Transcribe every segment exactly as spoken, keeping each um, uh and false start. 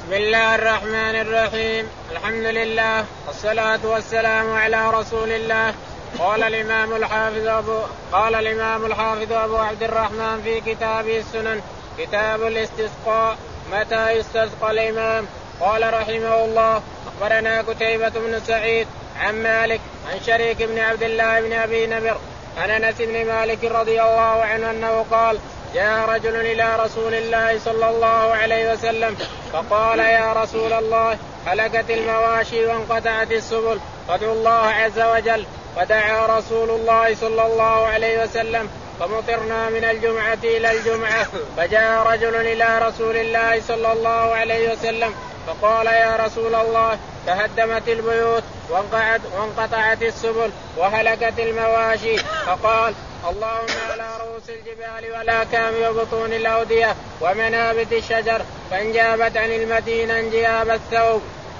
بسم الله الرحمن الرحيم. الحمد لله والصلاة والسلام على رسول الله. قال الإمام الحافظ أبو قال الإمام الحافظ أبو عبد الرحمن في كتابه السنن كتاب الاستسقاء متى يستسقى الإمام. قال رحمه الله أخبرنا قتيبة بن سعيد عن مالك عن شريك بن عبد الله بن أبي نمر عن أنس بن مالك رضي الله عنه أنه قال جاء رجل إلى رسول الله صلى الله عليه وسلم فقال يا رسول الله هلكت المواشي وانقطعت السبل فادعوا الله عز وجل. فدعا رسول الله صلى الله عليه وسلم فمطرنا من الجمعة إلى الجمعة. فجاء رجل إلى رسول الله صلى الله عليه وسلم فقال يا رسول الله تهدمت البيوت وانقطعت السبل وهلكت المواشي. فقال اللهم على رؤوس الجبال والآكام وبطون الأودية ومنابت الشجر فانجابت عن المدينة انجياب الثوب.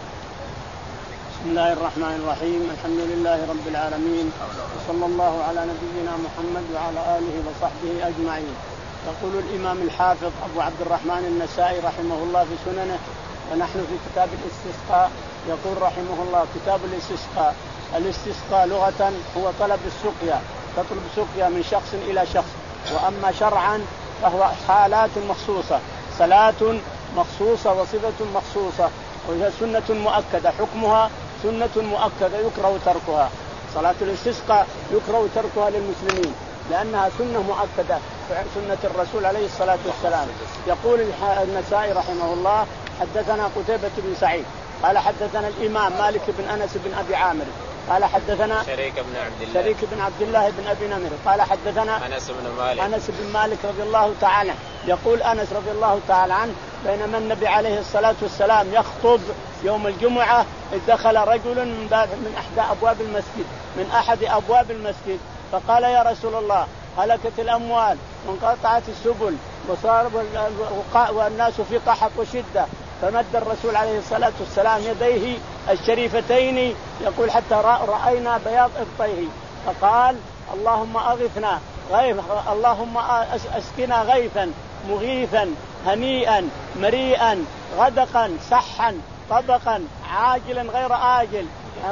بسم الله الرحمن الرحيم. الحمد لله رب العالمين وصلى الله على نبينا محمد وعلى آله وصحبه أجمعين. يقول الإمام الحافظ أبو عبد الرحمن النسائي رحمه الله في سننه ونحن في كتاب الاستسقاء. يقول رحمه الله كتاب الاستسقاء. الاستسقاء لغة هو طلب السقيا، تطلب سقيا من شخص إلى شخص. وأما شرعا فهو حالات مخصوصة، صلاة مخصوصة وصفة مخصوصة وهي سنة مؤكدة، حكمها سنة مؤكدة يكره تركها. صلاة الاستسقاء يكره تركها للمسلمين لأنها سنة مؤكدة سنة الرسول عليه الصلاة والسلام. يقول النسائي رحمه الله حدثنا قتيبة بن سعيد قال حدثنا الإمام مالك بن أنس بن أبي عامر قال حدثنا شريك بن عبد الله شريك بن عبد الله بن أبي نمر قال حدثنا أنس بن مالك أنس بن مالك رضي الله تعالى. يقول أنس رضي الله تعالى عنه بينما النبي عليه الصلاة والسلام يخطب يوم الجمعة إذ دخل رجل من باب من أحد أبواب المسجد من أحد أبواب المسجد فقال يا رسول الله هلكت الأموال وانقطعت السبل وصار والناس في قحط وشدة. فمد الرسول عليه الصلاة والسلام يديه الشريفتين يقول حتى رأينا بياض إبطيه فقال اللهم أغثنا غيث اللهم أسقنا غيثا مغيثا هنيئا مريئا غدقا صحا طبقا عاجلا غير آجل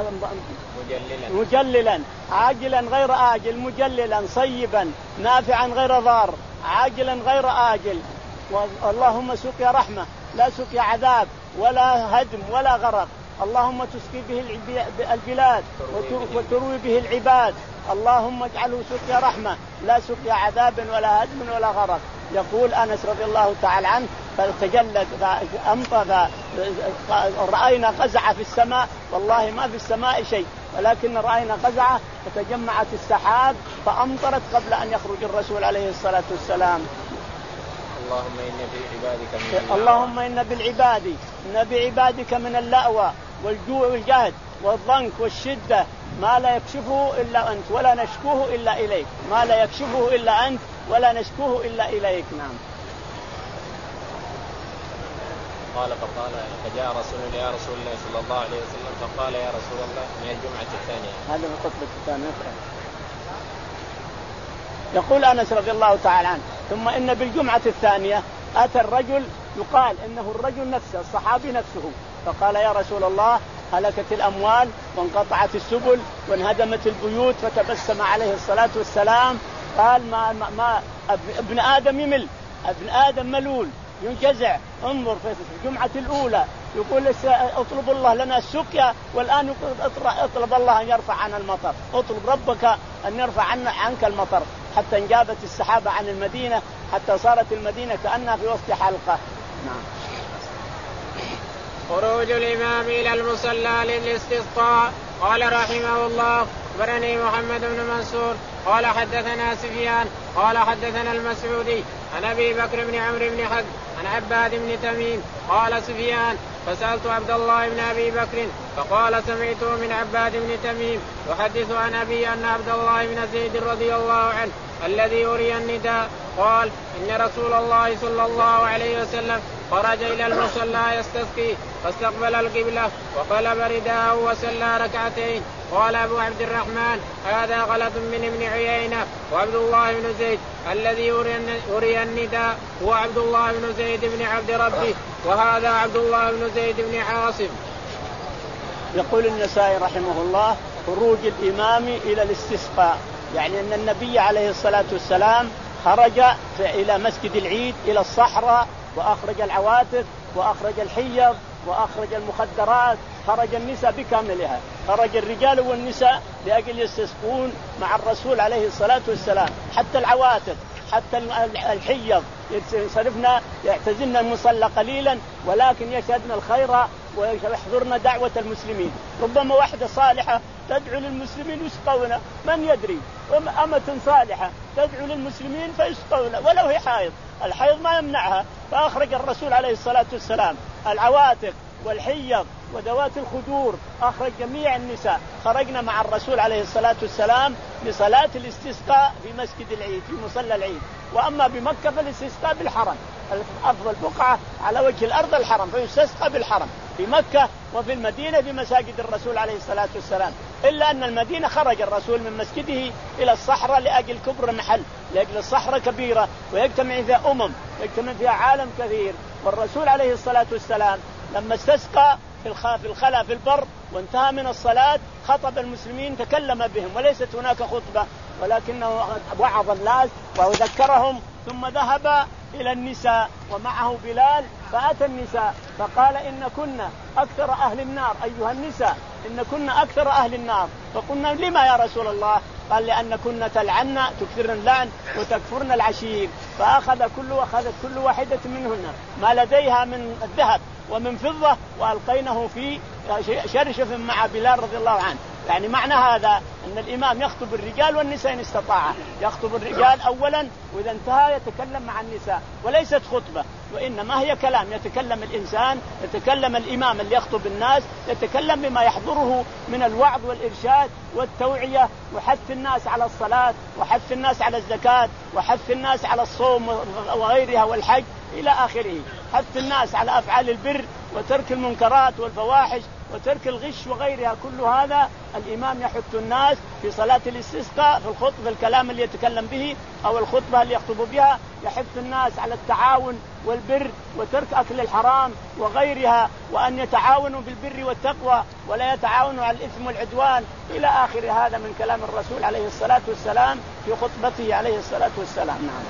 مجللا. مجللا عاجلا غير آجل مجللا صيبا نافعا غير ضار عاجلا غير آجل. اللهم سقيا رحمة لا سقيا عذاب ولا هدم ولا غرق. اللهم تسقي به البلاد وتروي به العباد. اللهم اجعله سقيا رحمة لا سقيا عذاب ولا هدم ولا غرق. يقول أنس رضي الله تعالى عنه فتجلد أمطر رأينا قزعة في السماء والله ما في السماء شيء ولكن رأينا قزعة فتجمعت السحاب فأمطرت قبل أن يخرج الرسول عليه الصلاة والسلام. اللهم إن بعبادك من اللهم إن بالعباد إن بعبادك من اللأوى والجوع والجهد والضنك والشدة ما لا يكشفه إلا أنت ولا نشكوه إلا إليك ما لا يكشفه إلا أنت ولا نشكوه إلا إليك. نعم. قال فقال فجاء رسول يا رسول الله صلى الله عليه وسلم فقال يا رسول الله من الجمعة الثانية. هذا من الخطبة الثانية. يقول أنس رضي الله تعالى عنه ثم إن بالجمعة الثانية أتى الرجل يقال إنه الرجل نفسه الصحابي نفسه فقال يا رسول الله هلكت الأموال وانقطعت السبل وانهدمت البيوت. فتبسم عليه الصلاة والسلام قال ما, ما, ما ابن آدم يمل ابن آدم ملول ينجزع. انظر في الجمعة الأولى يقول اطلب الله لنا السقيا والآن يقول اطلب الله أن يرفع عنا المطر. اطلب ربك أن يرفع عنك المطر حتى انجابت السحابة عن المدينة حتى صارت المدينة كأنها في وسط حلقة. نعم. خروج الإمام إلى المصلى للاستسقاء. قال رحمه الله أخبرني محمد بن منصور قال حدثنا سفيان قال حدثنا المسعودي عن أبي بكر بن عمرو بن حزم عن عباد بن تميم قال سفيان فسألت عبد الله بن أبي بكر فقال سمعته من عباد بن تميم يحدث عن أبي أن عبد الله بن زيد رضي الله عنه الذي أري النداء قال إن رسول الله صلى الله عليه وسلم خرج إلى المصلى يستسقي فاستقبل القبلة وقلب رداءه وصلى ركعتين. قال أبو عبد الرحمن هذا غلط من ابن عيينة. وعبد الله بن زيد الذي يري النداء هو عبد الله بن زيد بن عبد ربه وهذا عبد الله بن زيد بن عاصم. يقول النسائي رحمه الله خروج الإمام إلى الاستسقاء، يعني أن النبي عليه الصلاة والسلام خرج إلى مسجد العيد إلى الصحراء وأخرج العواتق وأخرج الحيض وأخرج المخدرات، خرج النساء بكاملها، خرج الرجال والنساء لأجل يستسقون مع الرسول عليه الصلاة والسلام، حتى العواتق حتى الحيض ينصرفنا يعتزلنا المصلى قليلا ولكن يشهدنا الخير ويحضرنا دعوة المسلمين. ربما واحدة صالحة تدعو للمسلمين يسقون، من يدري، أمة صالحة تدعو للمسلمين فيسقون ولو هي حائض، الحيض ما يمنعها. فأخرج الرسول عليه الصلاة والسلام العواتق والحيض وذوات الخدور، أخرج جميع النساء، خرجنا مع الرسول عليه الصلاة والسلام لصلاة الاستسقاء في مسجد العيد في مصلى العيد. وأما بمكة فالاستسقاء بالحرم، أفضل بقعة على وجه الأرض الحرم، فيستسقى بالحرم في مكة وفي المدينة بمساجد الرسول عليه الصلاة والسلام، إلا أن المدينة خرج الرسول من مسجده إلى الصحراء لأجل كبر محل، لأجل الصحراء كبيرة ويجتمع فيها أمم يجتمع فيها عالم كثير. والرسول عليه الصلاة والسلام لما استسقى في الخلا في البر وانتهى من الصلاة خطب المسلمين تكلم بهم، وليست هناك خطبة ولكنه وعظ الناس وذكرهم، ثم ذهب إلى النساء ومعه بلال فأتى النساء فقال إن كنا أكثر أهل النار أيها النساء، إن كنا أكثر أهل النار. فقلنا لما يا رسول الله؟ قال لأن كنا تلعنا تكثرن اللعن وتكفرن العشير. فأخذ كل أخذت كل واحدة منهن ما لديها من الذهب ومن فضة وألقينه في شرشف مع بلال رضي الله عنه. يعني معنى هذا أن الإمام يخطب الرجال والنساء إن استطاع، يخطب الرجال أولا وإذا انتهى يتكلم مع النساء، وليست خطبة وإنما هي كلام، يتكلم الإنسان، يتكلم الإمام اللي يخطب الناس، يتكلم بما يحضره من الوعظ والإرشاد والتوعية وحث الناس على الصلاة وحث الناس على الزكاة وحث الناس على الصوم وغيرها والحج إلى آخره، حث الناس على أفعال البر وترك المنكرات والفواحش وترك الغش وغيرها. كل هذا الإمام يحث الناس في صلاة الاستسقاء في الخطبة الكلام اللي يتكلم به أو الخطبة اللي يخطب بها، يحث الناس على التعاون والبر وترك أكل الحرام وغيرها، وأن يتعاونوا بالبر والتقوى ولا يتعاونوا على الإثم والعدوان إلى آخر هذا من كلام الرسول عليه الصلاة والسلام في خطبته عليه الصلاة والسلام. نعم.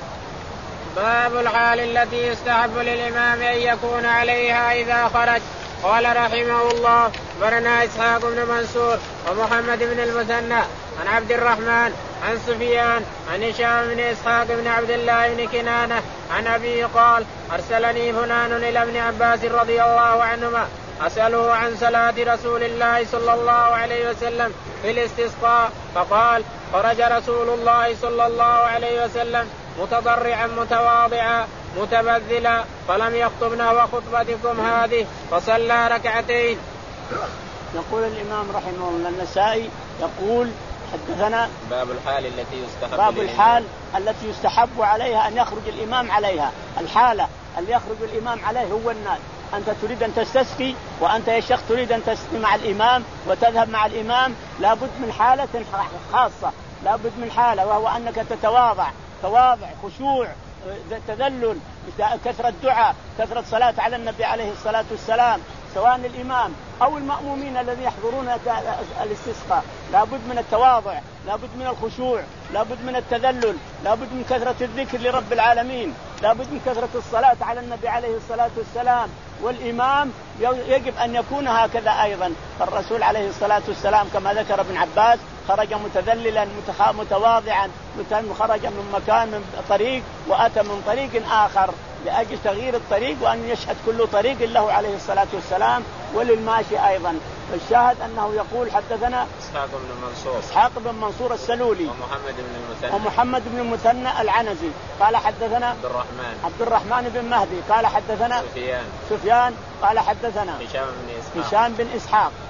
باب الحال التي يستحب للإمام أن يكون عليها إذا خرج. قال رحمه الله برنا إسحاق بن منصور ومحمد بن المثنى عن عبد الرحمن عن سفيان عن هشام بن إسحاق بن عبد الله بن كنانة عن أبيه قال أرسلني فلان إلى ابن عباس رضي الله عنهما أسأله عن صلاة رسول الله صلى الله عليه وسلم في الاستسقاء، فقال خرج رسول الله صلى الله عليه وسلم متضرعا متواضعا متبذلا فلم يخطبنا وخطبتكم هذه فصلى ركعتين. يقول الإمام رحمه الله النسائي يقول حدثنا باب الحال التي يستحب باب الحال التي يستحب عليها أن يخرج الإمام عليها. الحالة اللي يخرج الإمام عليه هو الناس، أنت تريد أن تستسقي وأنت يا شيخ تريد أن تستسقي مع الإمام وتذهب مع الإمام، لابد من حالة خاصة، لابد من حالة وهو أنك تتواضع تواضع خشوع تذلل كثرة دعاء كثرة صلاة على النبي عليه الصلاة والسلام، سواء الإمام أو المأمومين الذين يحضرون الاستسقاء. لابد من التواضع، لابد من الخشوع، لابد من التذلل، لابد من كثرة الذكر لرب العالمين، لابد من كثرة الصلاة على النبي عليه الصلاة والسلام. والإمام يجب أن يكون هكذا أيضا. الرسول عليه الصلاة والسلام كما ذكر ابن عباس خرج متذللا متواضعا، خرج من مكان من طريق وأتى من طريق آخر لأجل تغيير الطريق وأن يشهد كل طريق له عليه الصلاة والسلام وللماشي أيضا. فالشاهد أنه يقول حدثنا إسحاق بن منصور إسحاق بن منصور السلولي ومحمد بن المثنى ومحمد بن المثنى العنزي قال حدثنا عبد الرحمن عبد الرحمن بن مهدي قال حدثنا سفيان سفيان قال حدثنا هشام بن إسحاق هشام بن إسحاق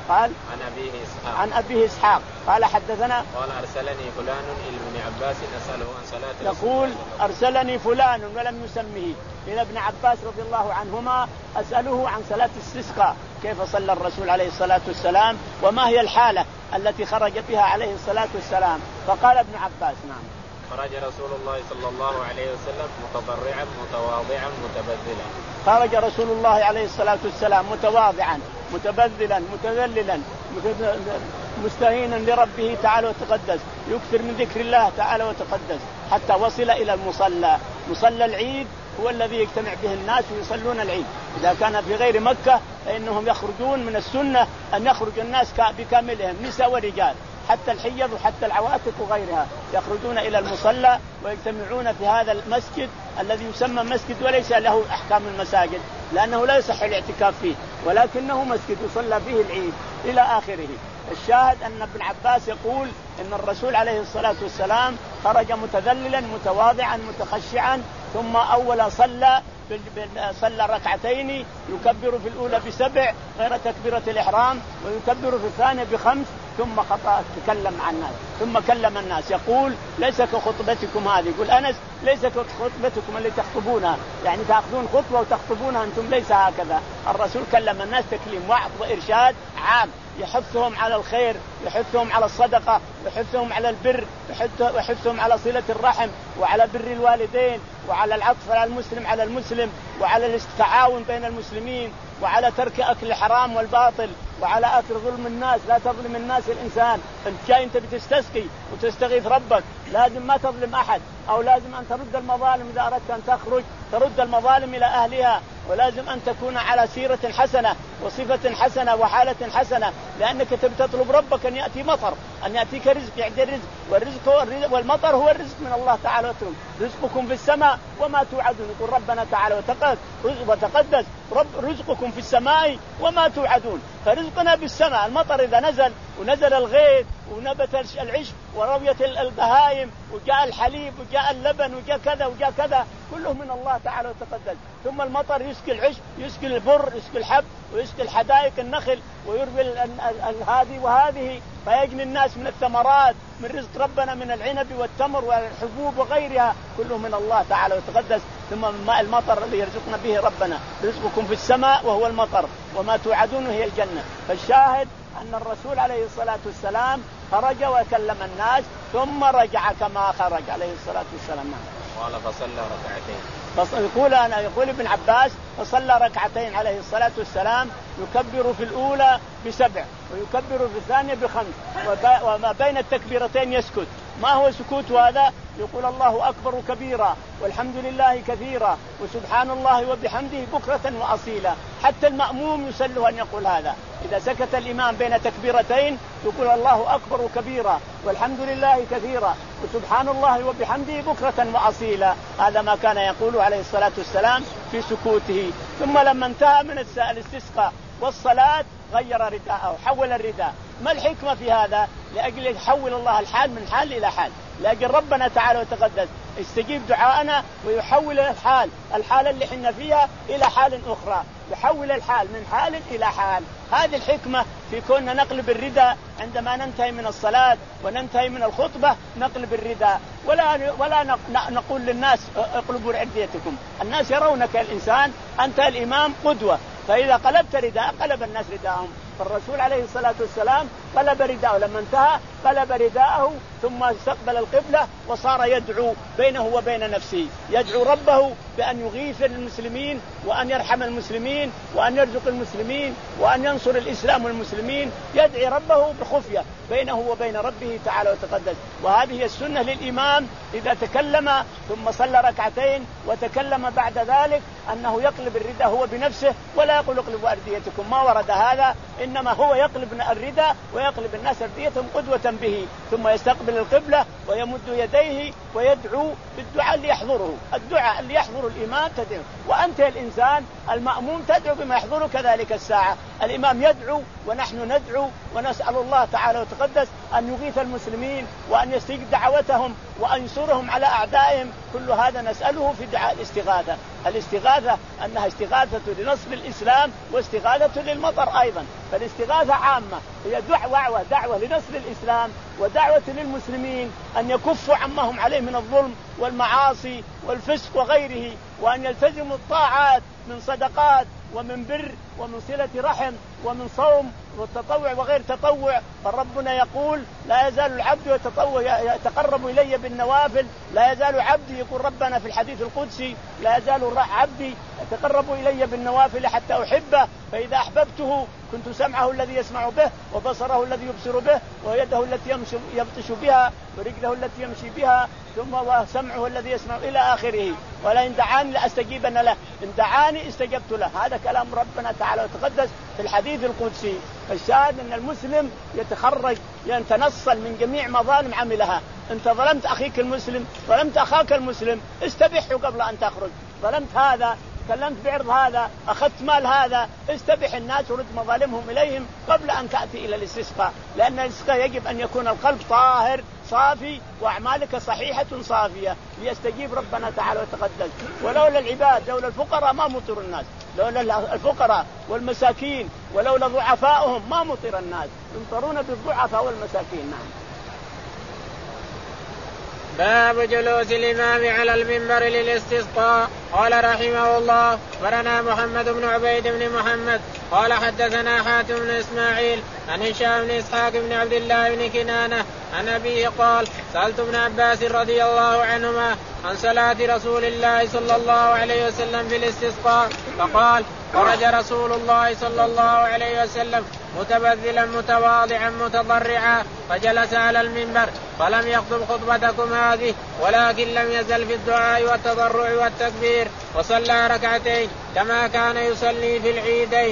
قال عن أبيه إسحاق عن أبيه إسحاق قال حدثنا قال أرسلني فلان إلى ابن عباس أسأله عن صلاة يقول أرسلني فلان ولم يسمه إلى ابن عباس رضي الله عنهما أسأله عن صلاة الاستسقاء كيف صلى الرسول عليه الصلاة والسلام وما هي الحالة التي خرج بها عليه الصلاة والسلام. فقال ابن عباس نعم خرج رسول الله صلى الله عليه وسلم متضرعا متواضعا متبذلا. خرج رسول الله عليه الصلاة والسلام متواضعا متبذلا متذللا مستهينا لربه تعالى وتقدس يكثر من ذكر الله تعالى وتقدس حتى وصل إلى المصلى. مصلى العيد هو الذي يجتمع به الناس ويصلون العيد. إذا كان في غير مكة فإنهم يخرجون من السنة أن يخرج الناس بكاملهم نساء ورجال حتى الحيض وحتى العواتق وغيرها يخرجون إلى المصلى ويجتمعون في هذا المسجد الذي يسمى مسجد وليس له أحكام المساجد لأنه لا يصح الاعتكاف فيه ولكنه مسجد يصلى به العيد إلى آخره. الشاهد أن ابن عباس يقول إن الرسول عليه الصلاة والسلام خرج متذللا متواضعا متخشعا ثم أولا صلى صلى ركعتين يكبر في الأولى بسبع غير تكبيرة الإحرام ويكبر في الثانية بخمس ثم خطأ تكلم عن الناس ثم كلم الناس يقول ليس كخطبتكم هذه. يقول أنس ليس كخطبتكم اللي تخطبونها يعني تأخذون خطبة وتخطبونها أنتم ليس هكذا. الرسول كلم الناس تكليم وعظ وإرشاد عام يحثهم على الخير يحثهم على الصدقة يحثهم على البر يحثهم على صلة الرحم وعلى بر الوالدين وعلى العطف على المسلم على المسلم وعلى التعاون بين المسلمين وعلى ترك أكل الحرام والباطل وعلى أكل ظلم الناس. لا تظلم الناس الإنسان. أنت جاي أنت بتستسقي وتستغيث ربك لازم ما تظلم أحد أو لازم أن ترد المظالم إذا أردت أن تخرج ترد المظالم إلى أهلها ولازم أن تكون على سيرة حسنة وصفة حسنة وحالة حسنة لأنك تطلب ربك أن يأتي مطر أن يأتيك رزق يعد الرزق والرزق والمطر هو الرزق من الله تعالى وتعالى. رزقكم في السماء وما توعدون. يقول ربنا تعالى وتقدس رب رزقكم في السماء وما توعدون. فرزقنا بالسماء المطر إذا نزل ونزل الغيث ونبت العشب وروية البهائم وجاء الحليب وجاء اللبن وجاء كذا وجاء كذا كله من الله تعالى وتقدس. ثم المطر يسقي العشب يسقي البر يسقي الحب ويسقي الحدائق النخل ويربي هذه وهذه فيجني الناس من الثمرات من رزق ربنا من العنب والتمر والحبوب وغيرها كله من الله تعالى وتقدس. ثم ماء المطر الذي يرزقنا به ربنا رزقكم في السماء وهو المطر وما توعدون هي الجنة. فالشاهد أن الرسول عليه الصلاة والسلام خرج وكلم الناس ثم رجع كما خرج عليه الصلاة والسلام. قال فصلى ركعتين. يقول أنا يقول ابن عباس فصلى ركعتين عليه الصلاة والسلام يكبر في الأولى بسبع ويكبر في الثانية بخمس وما بين التكبيرتين يسكت. ما هو سكوت هذا؟ يقول الله أكبر كبيرا والحمد لله كثيرا وسبحان الله وبحمده بكرة وأصيلا. حتى المأموم يسله أن يقول هذا. إذا سكت الإمام بين تكبيرتين يقول الله أكبر كبيرا والحمد لله كثيرا وسبحان الله وبحمده بكرة وأصيلا. هذا ما كان يقول عليه الصلاة والسلام في سكوته. ثم لما انتهى من الاستسقاء والصلاة غير رداءه حول الرداء. ما الحكمة في هذا؟ لأجل يحول الله الحال من حال إلى حال لأجل ربنا تعالى وتقدس يستجيب دعاءنا ويحول الحال الحال اللي حنا فيها إلى حال أخرى يحول الحال من حال إلى حال. هذه الحكمة في كوننا نقلب الرداء عندما ننتهي من الصلاة وننتهي من الخطبة نقلب الرداء ولا ولا نقول للناس اقلبوا رديتكم. الناس يرونك الإنسان أنت الإمام قدوة فإذا قلبت رداء قلب الناس رداءهم. فالرسول عليه الصلاة والسلام قلب رداءه لما انتهى قلب رداءه ثم استقبل القبلة وصار يدعو بينه وبين نفسه يدعو ربه بأن يغيث المسلمين وأن يرحم المسلمين وأن يرزق المسلمين وأن ينصر الإسلام والمسلمين. يدعي ربه بخفية بينه وبين ربه تعالى وتقدس. وهذه السنة للإمام إذا تكلم ثم صلى ركعتين وتكلم بعد ذلك أنه يقلب الرداء هو بنفسه ولا يقول اقلبوا أرديتكم. ما ورد هذا إنما هو يقلب الرداء ويقلب الناس أرديتهم قدوة به ثم يستقبل القبلة ويمد يديه ويدعو بالدعاء اللي يحضره، الدعاء اللي يحضر الإمام تدعو، وأنت الإنسان المأموم تدعو بما يحضرك كذلك الساعة. الإمام يدعو ونحن ندعو ونسأل الله تعالى وتقدس أن يغيث المسلمين وأن يستجيب دعوتهم وأن ينصرهم على أعدائهم. كل هذا نسأله في دعاء الاستغاثة. الاستغاثة أنها استغاثة لنصر الإسلام واستغاثة للمطر أيضا، فالاستغاثة عامة هي دعوة دعوة لنصر الإسلام ودعوة للمسلمين أن يكفوا عما هم عليه من الظلم والمعاصي والفسق وغيره، وأن يلتزموا الطاعات من صدقات ومن بر ومن صلة رحم ومن صوم والتطوع وغير تطوع. فربنا يقول لا يزال العبد يتطوع يتقرب إلي بالنوافل، لا يزال عبدي، يقول ربنا في الحديث القدسي لا يزال عبدي يتقرب إلي بالنوافل حتى أحبه، فإذا أحببته كنت سمعه الذي يسمع به وبصره الذي يبصر به ويده التي يبطش بها ورجله التي يمشي بها ثم وسمعه الذي يسمع إلى آخره. ولئن دعاني لأستجيبن له، إن دعاني استجبت له. هذا كلام ربنا تعالى وتقدس في الحديث القدسي. الشاهد أن المسلم يتخرج يتنصل من جميع مظالم عملها. أنت ظلمت أخيك المسلم، ظلمت أخاك المسلم، استبحه قبل أن تخرج. ظلمت هذا، تكلمت بعرض هذا، أخذت مال هذا، استبح الناس ورد مظالمهم إليهم قبل أن تأتي إلى الاستسقاء، لأن الاستسقاء يجب أن يكون القلب طاهر صافي وأعمالك صحيحة صافية ليستجيب ربنا تعالى وتقدس. ولولا العباد، لولا الفقراء ما مطر الناس، لولا الفقراء والمساكين ولولا ضعفائهم ما مطر الناس، يمطرون بالضعفاء والمساكين. نعم. باب جلوس الإمام على المنبر للاستسقاء. قال رحمه الله أخبرنا محمد بن عبيد بن محمد قال حدثنا حاتم بن إسماعيل عن هشام بن إسحاق بن عبد الله بن كنانة عن أبيه قال سألت ابن عباس رضي الله عنهما عن صلاة رسول الله صلى الله عليه وسلم في الاستسقاء فقال خرج رسول الله صلى الله عليه وسلم متبذلا متواضعا متضرعا فجلس على المنبر فلم يخطب خطبتكم هذه ولكن لم يزل في الدعاء والتضرع والتكبير وصلى ركعتين كما كان يصلي في العيدين.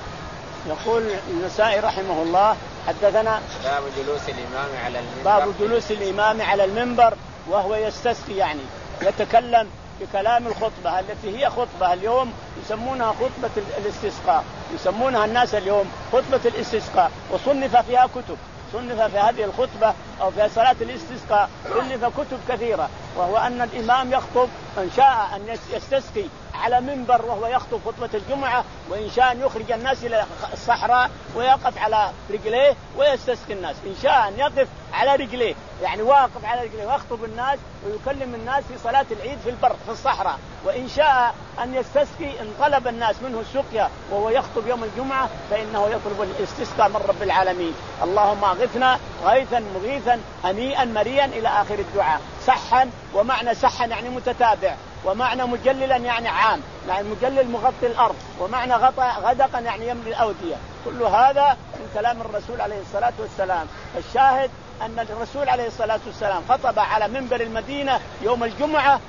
يقول النسائي رحمه الله حدثنا باب جلوس الإمام على المنبر باب جلوس الإمام على المنبر وهو يستسقي، يعني يتكلم بكلام الخطبة التي هي خطبة اليوم يسمونها خطبة الاستسقاء، يسمونها الناس اليوم خطبة الاستسقاء، وصنف فيها كتب، صنف في هذه الخطبة أو في صلاة الاستسقاء صنف كتب كثيرة، وهو أن الإمام يخطب إن شاء أن يستسقي على منبر وهو يخطب خطبة الجمعة، وإن شاء أن يخرج الناس إلى الصحراء ويقف على رجليه ويستسقي الناس، إن شاء أن يقف على رجليه يعني واقف على رجليه ويخطب الناس ويكلم الناس في صلاة العيد في البر في الصحراء، وإن شاء أن يستسقي إن طلب الناس منه السقيا وهو يخطب يوم الجمعة فإنه يطلب الاستسقاء من رب العالمين، اللهم أغثنا غيثا مغيثا هنيئا مريا إلى آخر الدعاء. سحا، ومعنى سحا يعني متتابع، ومعنى مجللا يعني عام، يعني مجلل مغطي الأرض، ومعنى غدقا يعني يملي الأودية. كل هذا من كلام الرسول عليه الصلاة والسلام. الشاهد أن الرسول عليه الصلاة والسلام خطب على منبر المدينة يوم الجمعة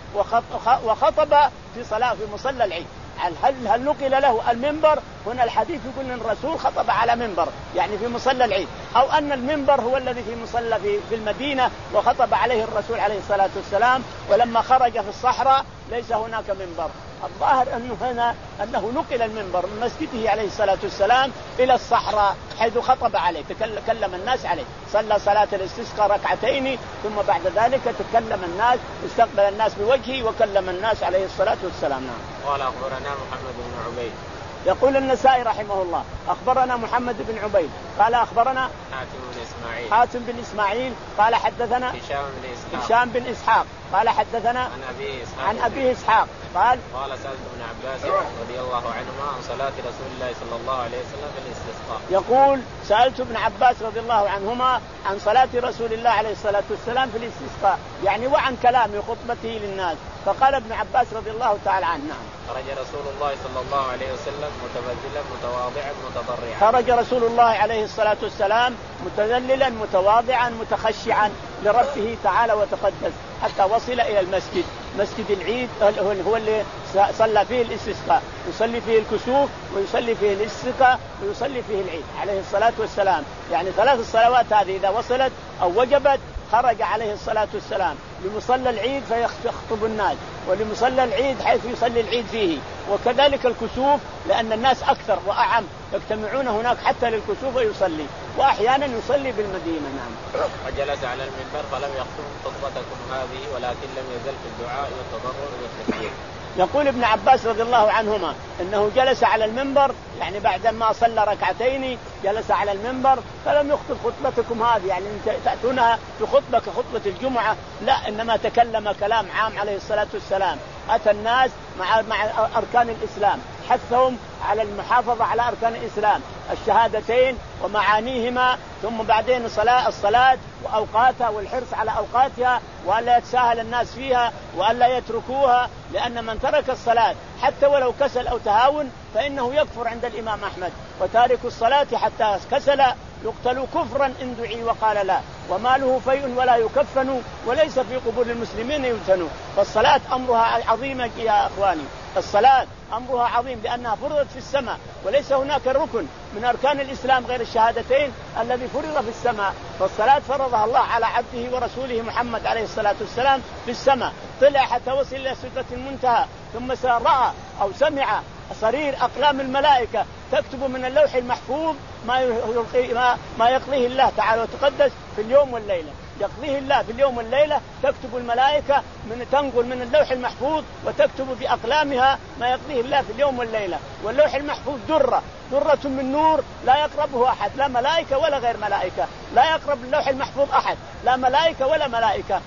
وخطب في صلاة في مصلى العيد. هل هل نقل له المنبر؟ هنا الحديث يقول ان الرسول خطب على منبر يعني في مصلى العيد، او ان المنبر هو الذي في مصلى في, في المدينه وخطب عليه الرسول عليه الصلاه والسلام، ولما خرج في الصحراء ليس هناك منبر. الظاهر انه هنا انه نقل المنبر من مسجده عليه الصلاه والسلام الى الصحراء حيث خطب عليه، تكلم الناس عليه، صلى صلاه الاستسقاء ركعتين ثم بعد ذلك تكلم الناس، استقبل الناس بوجهه وكلم الناس عليه الصلاه والسلام. نعم. قال اخبرنا محمد بن عبيد. يقول النسائي رحمه الله أخبرنا محمد بن عبيد قال أخبرنا حاتم بن إسماعيل حاتم بن إسماعيل قال حدثنا هشام بن إسحاق هشام بن إسحاق قال حدثنا عن أبيه إسحاق عن أبيه إسحاق قال قال سألت ابن عباس رضي الله عنهما عن صلاة رسول الله صلى الله عليه وسلم في الاستسقاء. يقول سألت ابن عباس رضي الله عنهما عن صلاة رسول الله عليه الصلاة والسلام في الاستسقاء، يعني وعن كلامه خطبته للناس، فقال ابن عباس رضي الله تعالى عنه نعم خرج رسول الله صلى الله عليه وسلم متبذلا متواضعا متضرعا. خرج رسول الله عليه الصلاة والسلام متذللا متواضعا متخشعا لربه تعالى وتقدس حتى وصل إلى المسجد، مسجد العيد هو اللي صلى فيه الاستسقاء، يصلي فيه الكسوف ويصلي فيه الاستسقاء ويصلي فيه العيد عليه الصلاة والسلام. يعني ثلاث الصلوات هذه إذا وصلت أو وجبت خرج عليه الصلاة والسلام لمصلى العيد فيخطب الناس، ولمصلى العيد حيث يصلي العيد فيه. وكذلك الكسوف لأن الناس أكثر وأعم يجتمعون هناك حتى للكسوف ويصلي، وأحيانا يصلي بالمدينة. نعم. وجلس على المنبر فلم يخطب خطبتكم هذه ولكن لم يزل في الدعاء والتضرع والتكبير. يقول ابن عباس رضي الله عنهما انه جلس على المنبر يعني بعد ما صلى ركعتين جلس على المنبر فلم يخطب خطبتكم هذه، يعني تأتونها بخطبة كخطبة الجمعة، لا انما تكلم كلام عام عليه الصلاة والسلام. اتى الناس مع مع اركان الاسلام، حثهم على المحافظة على اركان الاسلام الشهادتين ومعانيهما، ثم بعدين صلاة الصلاة واوقاتها والحرص على اوقاتها، والا يتساهل الناس فيها والا يتركوها، لان من ترك الصلاة حتى ولو كسل او تهاون فانه يكفر عند الامام احمد، وتارك الصلاة حتى كسل يقتل كفرا ان دعي وقال لا، وماله فيء ولا يكفن وليس في قبور المسلمين يدفن. فالصلاة امرها عظيم يا اخواني، الصلاة أمرها عظيم لأنها فرضت في السماء، وليس هناك ركن من أركان الإسلام غير الشهادتين الذي فرض في السماء. فالصلاة فرضها الله على عبده ورسوله محمد عليه الصلاة والسلام في السماء، طلع حتى وصل إلى سدرة المنتهى، ثم رأى أو سمع صرير أقلام الملائكة تكتب من اللوح المحفوظ ما ما ما يقضيه الله تعالى وتقدس في اليوم والليلة، يقضيه الله في اليوم والليلة، تكتب الملائكة من تنقل من اللوح المحفوظ وتكتب في أقلامها ما يقضيه الله في اليوم والليلة. واللوح المحفوظ درة درة من نور لا يقربه أحد، لا ملائكة ولا غير ملائكة، لا يقرب اللوح المحفوظ أحد، لا ملائكة ولا ملائكة.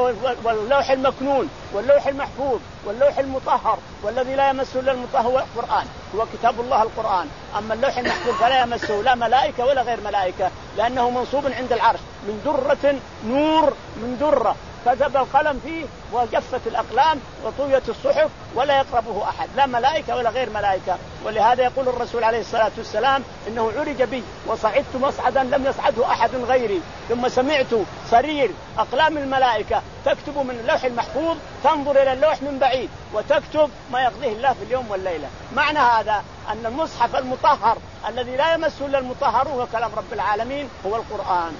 واللوح المكنون واللوح المحفوظ واللوح المطهر والذي لا يمسه إلا المطهر هو القرآن، هو كتاب الله القرآن. أما اللوح المحفوظ فلا يمسه لا ملائكة ولا غير ملائكة، لأنه منصوب عند العرش من درة نور من درة، كتب القلم فيه وجفت الأقلام وطويت الصحف ولا يقربه أحد، لا ملائكة ولا غير ملائكة. ولهذا يقول الرسول عليه الصلاة والسلام إنه عرج بي وصعدت مصعدا لم يصعده أحد غيري، ثم سمعت صرير أقلام الملائكة تكتب من اللوح المحفوظ تنظر إلى اللوح من بعيد وتكتب ما يقضيه الله في اليوم والليلة. معنى هذا أن المصحف المطهر الذي لا يمسه إلا المطهرون وكلام رب العالمين هو القرآن.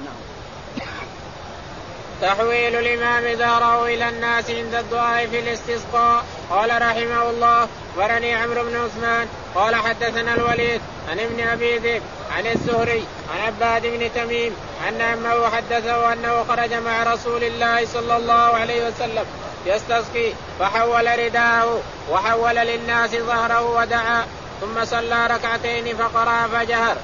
تحويل الإمام ظهره إلى الناس عند الدعاء في الاستسقاء. قال رحمه الله ورني عمرو بن عثمان قال حدثنا الوليد عن ابن أبي ذئب عن الزهري عن عباد بن تميم أن عمه حدثه أنه خرج مع رسول الله صلى الله عليه وسلم يستسقي فحول رداءه وحول للناس ظهره ودعا ثم صلى ركعتين فقرأ فجهر.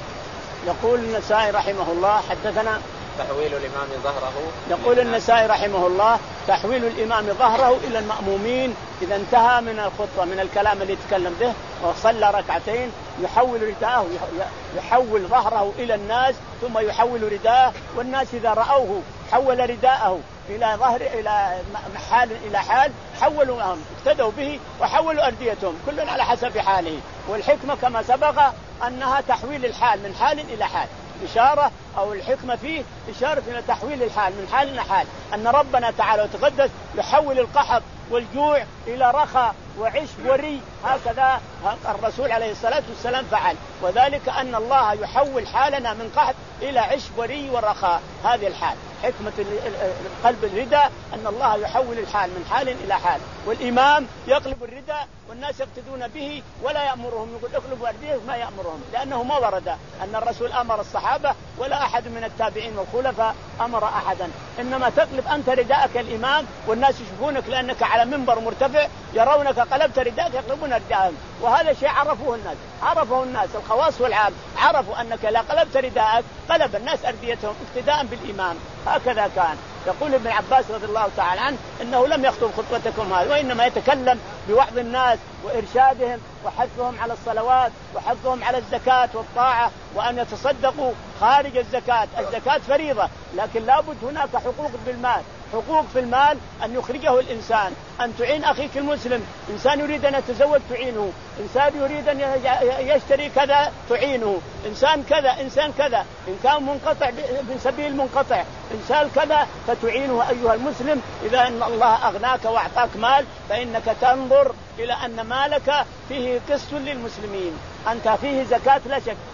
يقول النسائي رحمه الله حدثنا تحويل الإمام ظهره. يقول النسائي رحمه الله تحويل الإمام ظهره إلى المأمومين إذا انتهى من الخطبة من الكلام اللي يتكلم به وصلى ركعتين يحول رداءه يحول ظهره إلى الناس ثم يحول رداءه، والناس إذا رأوه حول رداءه إلى ظهر إلى حال إلى حال حولوا معهم اقتدوا به وحولوا أرديتهم كل على حسب حاله. والحكمة كما سبق أنها تحويل الحال من حال إلى حال، إشارة أو الحكمة فيه إشارة إلى تحويل الحال من حال إلى حال، أن ربنا تعالى وتقدس يحول القحط والجوع إلى رخاء وعشب وري، هكذا الرسول عليه الصلاة والسلام فعل، وذلك أن الله يحول حالنا من قحط إلى عشب وري ورخاء. هذه الحال حكمة قلب الرداء أن الله يحول الحال من حال إلى حال. والإمام يقلب الرداء والناس يقتدون به ولا يأمرهم، يقول اقلبوا أرديه ما يأمرهم، لأنه ما ورد أن الرسول أمر الصحابة ولا أحد من التابعين والخلفاء أمر أحدا، إنما تقلب أنت رداءك الإمام والناس يشوفونك لأنك على منبر مرتفع يرونك قلبت رداءك يقلبون رداءهم. وهذا شيء عرفوه الناس، عرفه الناس الخواص والعام، عرفوا أنك لا قلبت رداءك قلب الناس أرديتهم اقتداء بالإمام. هكذا كان. يقول ابن عباس رضي الله تعالى عنه إنه لم يخطب خطبتكم هذه، وإنما يتكلم بوعظ الناس وإرشادهم وحثهم على الصلوات وحثهم على الزكاة والطاعة وأن يتصدقوا خارج الزكاة. الزكاة فريضة لكن لابد هناك حقوق بالمال، حقوق في المال أن يخرجه الإنسان، أن تعين أخيك المسلم، إنسان يريد أن يتزوج تعينه، إنسان يريد أن يشتري كذا تعينه، إنسان كذا إنسان كذا، إن كان منقطع من سبيل منقطع إنسان كذا فتعينه أيها المسلم. إذا أن الله أغناك وأعطاك مال فإنك تنظر إلى أن مالك فيه قسط للمسلمين، أنت فيه زكاة لا شك،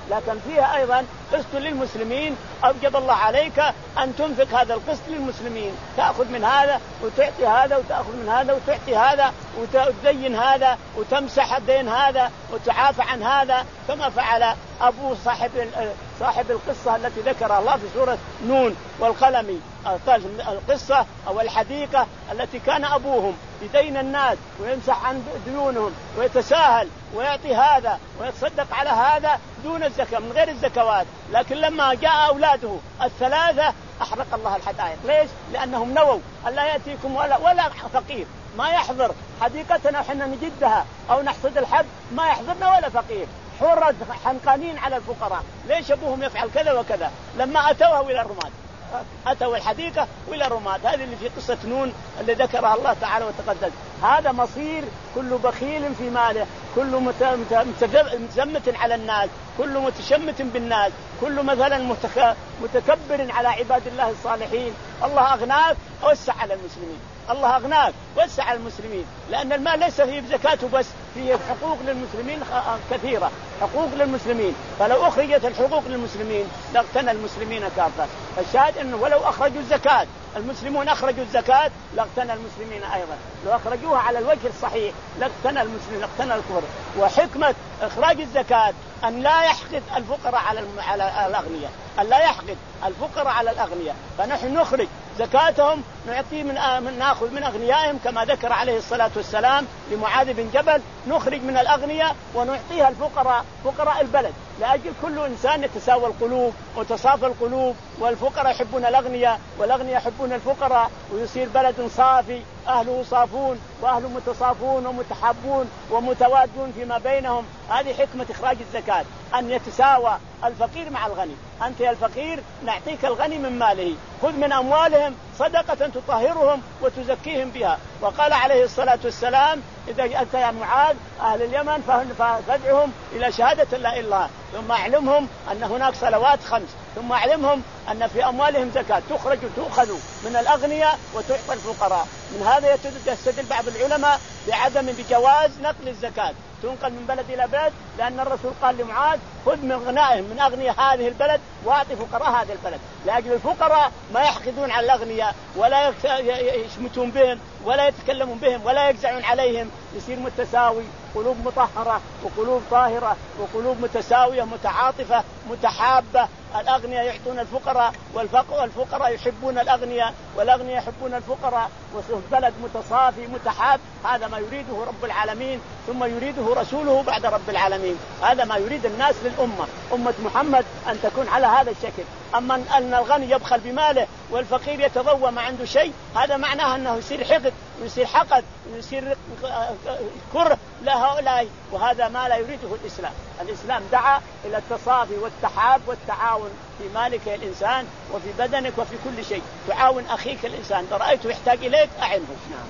لكن فيها أيضا قسط للمسلمين. أوجب الله عليك أن تنفق هذا القسط للمسلمين، تأخذ من هذا وتعطي هذا وتأخذ من هذا وتعطي هذا وتدين هذا وتمسح الدين هذا وتعافى عن هذا، كما فعل أبو صاحب صاحب القصة التي ذكرها الله في سورة نون والقلم، القصة أو الحديقة التي كان أبوهم يدين الناس ويمسح عن ديونهم ويتساهل ويعطي هذا ويتصدق على هذا دون الزكاة من غير الزكوات، لكن لما جاء أولاده الثلاثة أحرق الله الحدائق. ليش؟ لأنهم نووا ألا يأتيكم ولا, ولا فقير ما يحضر حديقتنا وحنا نجدها أو نحصد الحب، ما يحضرنا ولا فقير، حرد حنقانين على الفقراء. ليش أبوهم يفعل كذا وكذا؟ لما أتوه إلى الرماد، أتوا الحديقة وإلى الرماد. هذه اللي في قصة نون اللي ذكرها الله تعالى وتقدس. هذا مصير كل بخيل في ماله، كل متزمت على الناس، كل متشمت بالناس، كل مثلا متكبر على عباد الله الصالحين. الله أغناك ووسع على المسلمين، الله أغناك ووسع على المسلمين، لأن المال ليس فيه زكاته بس، فيه حقوق للمسلمين كثيرة، حقوق للمسلمين. فلو أخرجت الحقوق للمسلمين لاغتنى المسلمين كافة. فالشاهد أنه ولو أخرجوا الزكاة، المسلمون أخرجوا الزكاة لاغتنى المسلمين أيضا، لو أخرجوها على الوجه الصحيح لاغتنى المسلمين، لاغتنى الكفر. وحكمة إخراج الزكاة أن لا يحقد الفقراء على على الأغنياء، أن لا يحقد الفقراء على الأغنياء. فنحن نخرج زكاتهم نعطي من, من نأخذ من أغنيائهم، كما ذكر عليه الصلاة والسلام لمعاذ بن جبل: نخرج من الأغنياء ونعطيها الفقراء، فقراء البلد، لأجل كل إنسان يتساوى القلوب وتصافى القلوب، والفقراء يحبون الأغنياء والأغنياء يحبون الفقراء، ويصير بلد صافي أهله صافون وأهله متصافون ومتحابون ومتوادون فيما بينهم. هذه حكمة إخراج الزكاة، أن يتساوى الفقير مع الغني. أنت يا الفقير نعطيك الغني من ماله، خذ من أموالهم صدقة تطهرهم وتزكيهم بها. وقال عليه الصلاة والسلام: إذا أنت يا معاذ أهل اليمن فادعهم إلى شهادة لا إله إلا الله، ثم أعلمهم أن هناك صلوات خمس، ثم أعلمهم أن في أموالهم زكاة تخرج تؤخذ من الأغنياء وتعطى الفقراء. من هذا يستدل بعض العلماء بعدم بجواز نقل الزكاة، تنقل من بلد إلى بلد، لأن الرسول قال لمعاذ: خذ من غنائهم من أغنياء هذه البلد وأعطي فقراء هذه البلد، لأجل الفقراء ما يحقدون على الأغنياء ولا يشمتون بهم ولا يتكلمون بهم ولا يجزعون عليهم، يصير متساوي، قلوب مطهرة وقلوب طاهرة وقلوب متساوية متعاطفة متحابة. الأغنياء يعطون الفقراء والفقراء يحبون الأغنياء والأغنياء يحبون الفقراء، وبلد متصافي متحاب. هذا ما يريده رب العالمين، ثم يريده رسوله بعد رب العالمين. هذا ما يريد الناس للأمة، أمة محمد، أن تكون على هذا الشكل. أما أن الغني يبخل بماله والفقير يتضوى ما عنده شيء، هذا معناه أنه يصير حقد ويصير حقد ويصير كره لهؤلاء، وهذا ما لا يريده الإسلام. الإسلام دعا إلى التصافي والتحاب والتعاون في مالك الإنسان وفي بدنك وفي كل شيء، تعاون أخيك الإنسان، إذا رأيته يحتاج إليك أعنه. نعم.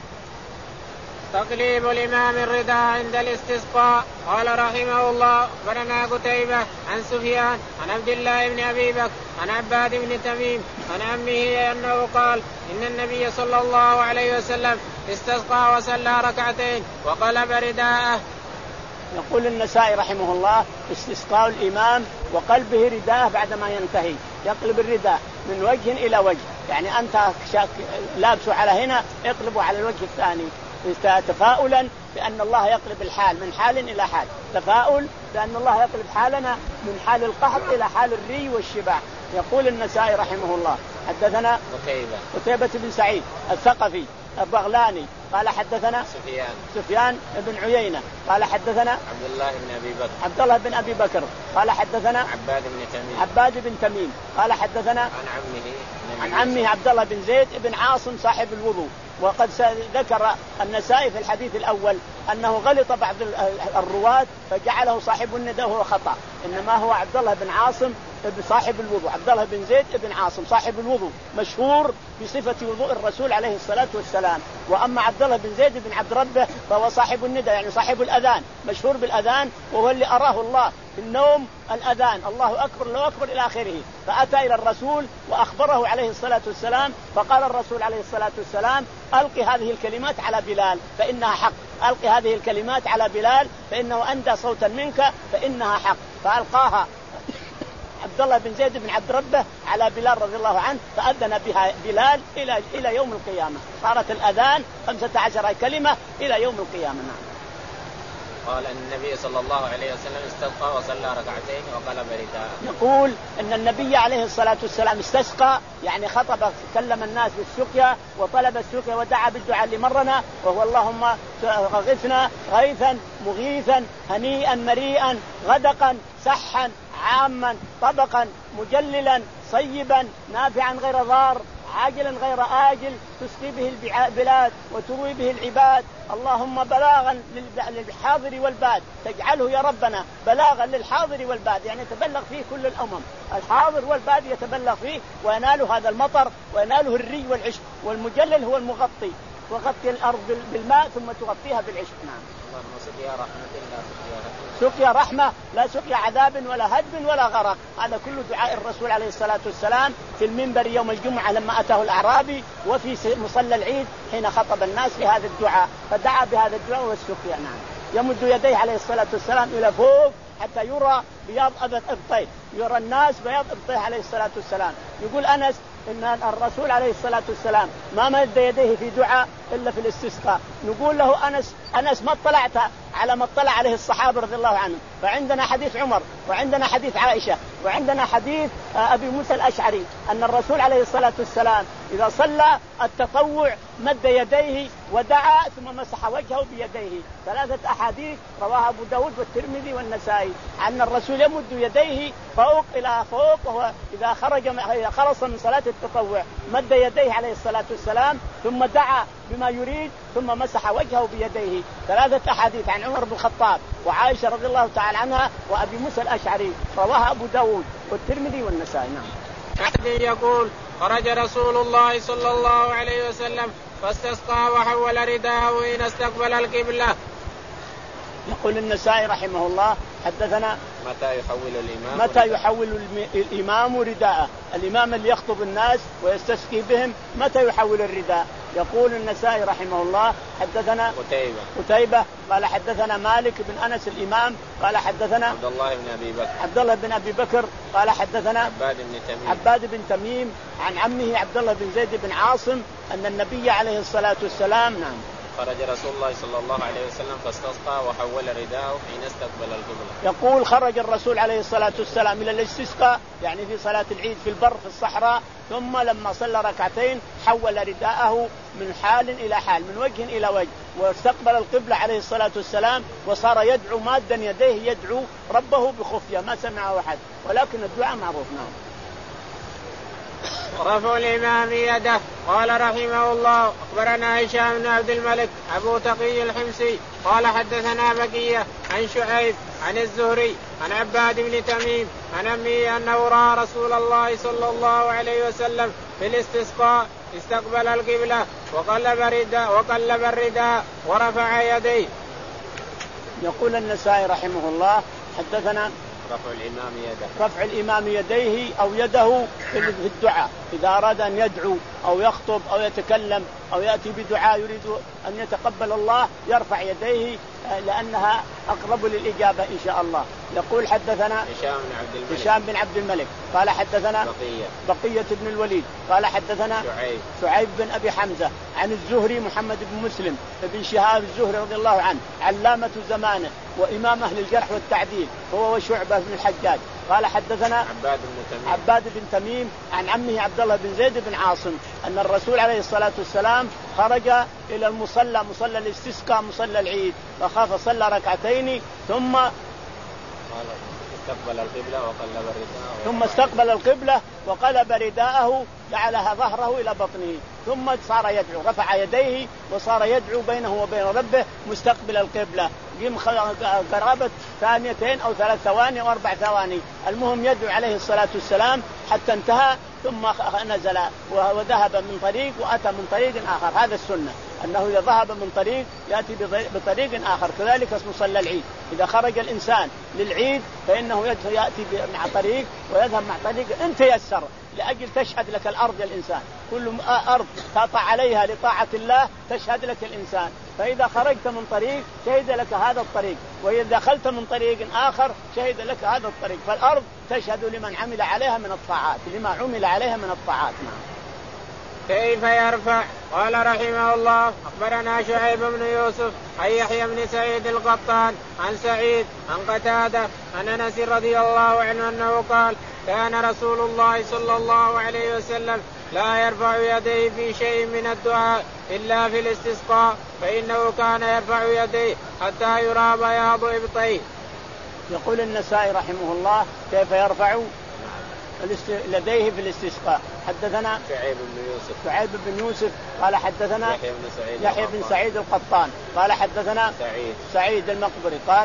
تقليب الإمام الرضا عند الاستسقاء. قال رحمه الله: أخبرنا قتيبة عن سفيان عن عبد الله بن أبي بكر عن عباد بن تميم عن عمه أنه قال: إن النبي صلى الله عليه وسلم استسقى وصلى ركعتين وقلب رداءه. يقول النسائي رحمه الله: استسقاء الإمام وقلبه رداءه بعدما ينتهي، يقلب الرداء من وجه إلى وجه، يعني أنت لابسه على هنا اقلبه على الوجه الثاني، تفاؤلا بأن الله يقلب الحال من حال إلى حال، تفاؤل بأن الله يقلب حالنا من حال القحط إلى حال الري والشبع. يقول النسائي رحمه الله: حدثنا قتيبة قتيبة بن سعيد الثقفي البغلاني قال حدثنا سفيان سفيان بن عيينة قال حدثنا عبد الله بن أبي بكر عبد الله بن أبي بكر قال حدثنا عباد بن تميم عباد بن تميم قال حدثنا عن عمه عن عمه عبد الله بن زيد بن عاصم صاحب الوضوء. وقد ذكر النسائي في الحديث الأول أنه غلط بعض الرواة فجعله صاحب الندى وهو خطأ، إنما هو عبد الله بن عاصم صاحب الوضوء، عبد الله بن زيد بن عاصم صاحب الوضوء مشهور بصفة وضوء الرسول عليه الصلاة والسلام. وأما عبد الله بن زيد بن عبد ربه فهو صاحب الندى يعني صاحب الأذان، مشهور بالأذان، وهو اللي أراه الله في النوم الأذان الله أكبر الله أكبر إلى آخره، فأتى إلى الرسول وأخبره عليه الصلاة والسلام، فقال الرسول عليه الصلاة والسلام: ألقي هذه الكلمات على بلال فإنها حق، ألقي هذه الكلمات على بلال فإنه أندى صوتا منك فإنها حق. فألقاها عبد الله بن زيد بن عبد ربه على بلال رضي الله عنه فأذن بها بلال إلى إلى يوم القيامة. صارت الأذان خمسة عشر كلمة إلى يوم القيامة. نعم. قال أن النبي صلى الله عليه وسلم استسقى وصلى ركعتين وقلب رداءه. يقول أن النبي عليه الصلاة والسلام استسقى يعني خطب كلم الناس بالسقيا وطلب السقيا ودعا بالدعاء اللي مرنا وهو اللهم غثنا غيثا مغيثا هنيئا مريئا غدقا سحا عاما طبقا مجللا صيبا نافعا غير ضار عاجلا غير آجل تسقي به البلاد وتروي به العباد. اللهم بلاغا للحاضر والباد تجعله يا ربنا بلاغا للحاضر والباد يعني يتبلغ فيه كل الأمم الحاضر والباد يتبلغ فيه ويناله هذا المطر ويناله الري والعشب. والمجلل هو المغطي وغطي الأرض بالماء ثم تغطيها بالعشب. نعم. اللهم سقيا رحمة لا سقيا رحمة لا سقيا عذاب ولا هدم ولا غرق. هذا كل دعاء الرسول عليه الصلاة والسلام في المنبر يوم الجمعة لما أتاه الأعرابي وفي مصلى العيد حين خطب الناس بهذا الدعاء فدعا بهذا الدعاء والسقيا. نعم. يمد يديه عليه الصلاة والسلام إلى فوق حتى يرى بياض إبطيه يرى الناس بياض إبطيه عليه الصلاة والسلام. يقول أنس إن الرسول عليه الصلاة والسلام ما مد يديه في دعاء إلا في الاستسقاء. نقول له أنس أنس ما اطلعت على ما اطلع عليه الصحابة رضي الله عنهم. فعندنا حديث عمر وعندنا حديث عائشة وعندنا حديث أبي موسى الأشعري أن الرسول عليه الصلاة والسلام إذا صلى التطوع مد يديه ودعا ثم مسح وجهه بيديه. ثلاثة أحاديث رواها أبو داود والترمذي والنسائي أن الرسول يمد يديه فوق إلى فوق وهو إذا خرج خلص من صلاة التطوع مد يديه عليه الصلاة والسلام ثم دعا بما يريد ثم مسح وجهه بيديه. ثلاثة أحاديث عن عمر بن الخطاب وعائشة رضي الله تعالى عنها وأبي موسى الأشعري رواها أبو داود والترمذي والنسائي. نعم. يقول خرج رسول الله صلى الله عليه وسلم فاستسقى وحول رداءه حين استقبل القبلة. يقول النسائي رحمه الله حدثنا متى يحول الإمام متى يحول الإمام رداءه. الإمام اللي يخطب الناس ويستسقي بهم متى يحول الرداء. يقول النسائي رحمه الله حدثنا قتيبة قتيبة قال حدثنا مالك بن أنس الإمام قال حدثنا عبد الله بن أبي بكر عبد الله بن أبي بكر قال حدثنا عباد بن تميم عباد بن تميم عن عمه عبد الله بن زيد بن عاصم أن النبي عليه الصلاة والسلام نعم خرج رسول الله صلى الله عليه وسلم فاستسقى وحول رداءه حين استقبل القبلة. يقول خرج الرسول عليه الصلاة والسلام إلى الاستسقاء يعني في صلاة العيد في البر في الصحراء ثم لما صلى ركعتين حول رداءه من حال إلى حال من وجه إلى وجه واستقبل القبلة عليه الصلاة والسلام وصار يدعو مادا يديه يدعو ربه بخفية ما سمعه أحد ولكن الدعاء معروف. نعم. رفع الإمام يده. قال رحمه الله أخبرنا هشام بن عبد الملك أبو تقي الحمصي قال حدثنا بقية عن شعيب عن الزهري عن عباد بن تميم عن أمه أنه رأى رسول الله صلى الله عليه وسلم في الاستسقاء استقبل القبلة وقلب الرداء وقلب الرداء ورفع يديه. يقول النسائي رحمه الله حدثنا رفع الإمام يده رفع الإمام يديه أو يده في الدعاء إذا أراد أن يدعو أو يخطب أو يتكلم أو يأتي بدعاء يريد أن يتقبل الله يرفع يديه لأنها أقرب للإجابة إن شاء الله. يقول حدثنا هشام بن عبد الملك هشام بن عبد الملك قال حدثنا بقية بقية بن الوليد قال حدثنا شعيب شعيب بن أبي حمزة عن الزهري محمد بن مسلم بن شهاب الزهري رضي الله عنه علامة زمانه وإمام أهل الجرح والتعديل هو وشعبة بن الحجاج قال حدثنا عباد بن تميم عباد بن تميم عن عمه عبد الله بن زيد بن عاصم أن الرسول عليه الصلاة والسلام خرج إلى المصلى مصلى الاستسقاء مصلى العيد فخاف صلى ركعتين ثم استقبل القبلة وقلب الرداء ثم استقبل القبلة وقلب رداءه جعلها ظهره إلى بطنه ثم صار يدعو رفع يديه وصار يدعو بينه وبين ربه مستقبل القبلة قيم قرابة ثانيتين أو ثلاث ثواني أو أربع ثواني المهم يدعو عليه الصلاة والسلام حتى انتهى ثم نزل وذهب من طريق وأتى من طريق آخر. هذا السنة أنه إذا ذهب من طريق يأتي بطريق آخر. كذلك مصلى العيد إذا خرج الإنسان للعيد فإنه يأتي مع طريق ويذهب مع طريق إن تيسر، لأجل تشهد لك الأرض يا الإنسان، كل أرض تطع عليها لطاعة الله تشهد لك الإنسان. فإذا خرجت من طريق شهد لك هذا الطريق، وإذا دخلت من طريق آخر شهد لك هذا الطريق. فالأرض تشهد لمن عمل عليها من الطاعات، لما عمل عليها من الطاعات. كيف يرفع؟ قال رحمه الله أخبرنا شعيب بن يوسف عن يحيى بن سعيد القطان عن سعيد عن قتادة عن أنس رضي الله عنه أنه قال كان رسول الله صلى الله عليه وسلم لا يرفع يديه في شيء من الدعاء إلا في الاستسقاء، فإنه كان يرفع يديه حتى يرى بياض إبطيه. يقول النسائي رحمه الله كيف يرفع لديه في الاستسقاء. حدثنا شعيب بن يوسف شعيب بن يوسف قال حدثنا يحيى بن سعيد يحيى بن سعيد القطان قال حدثنا سعيد سعيد المقبري قال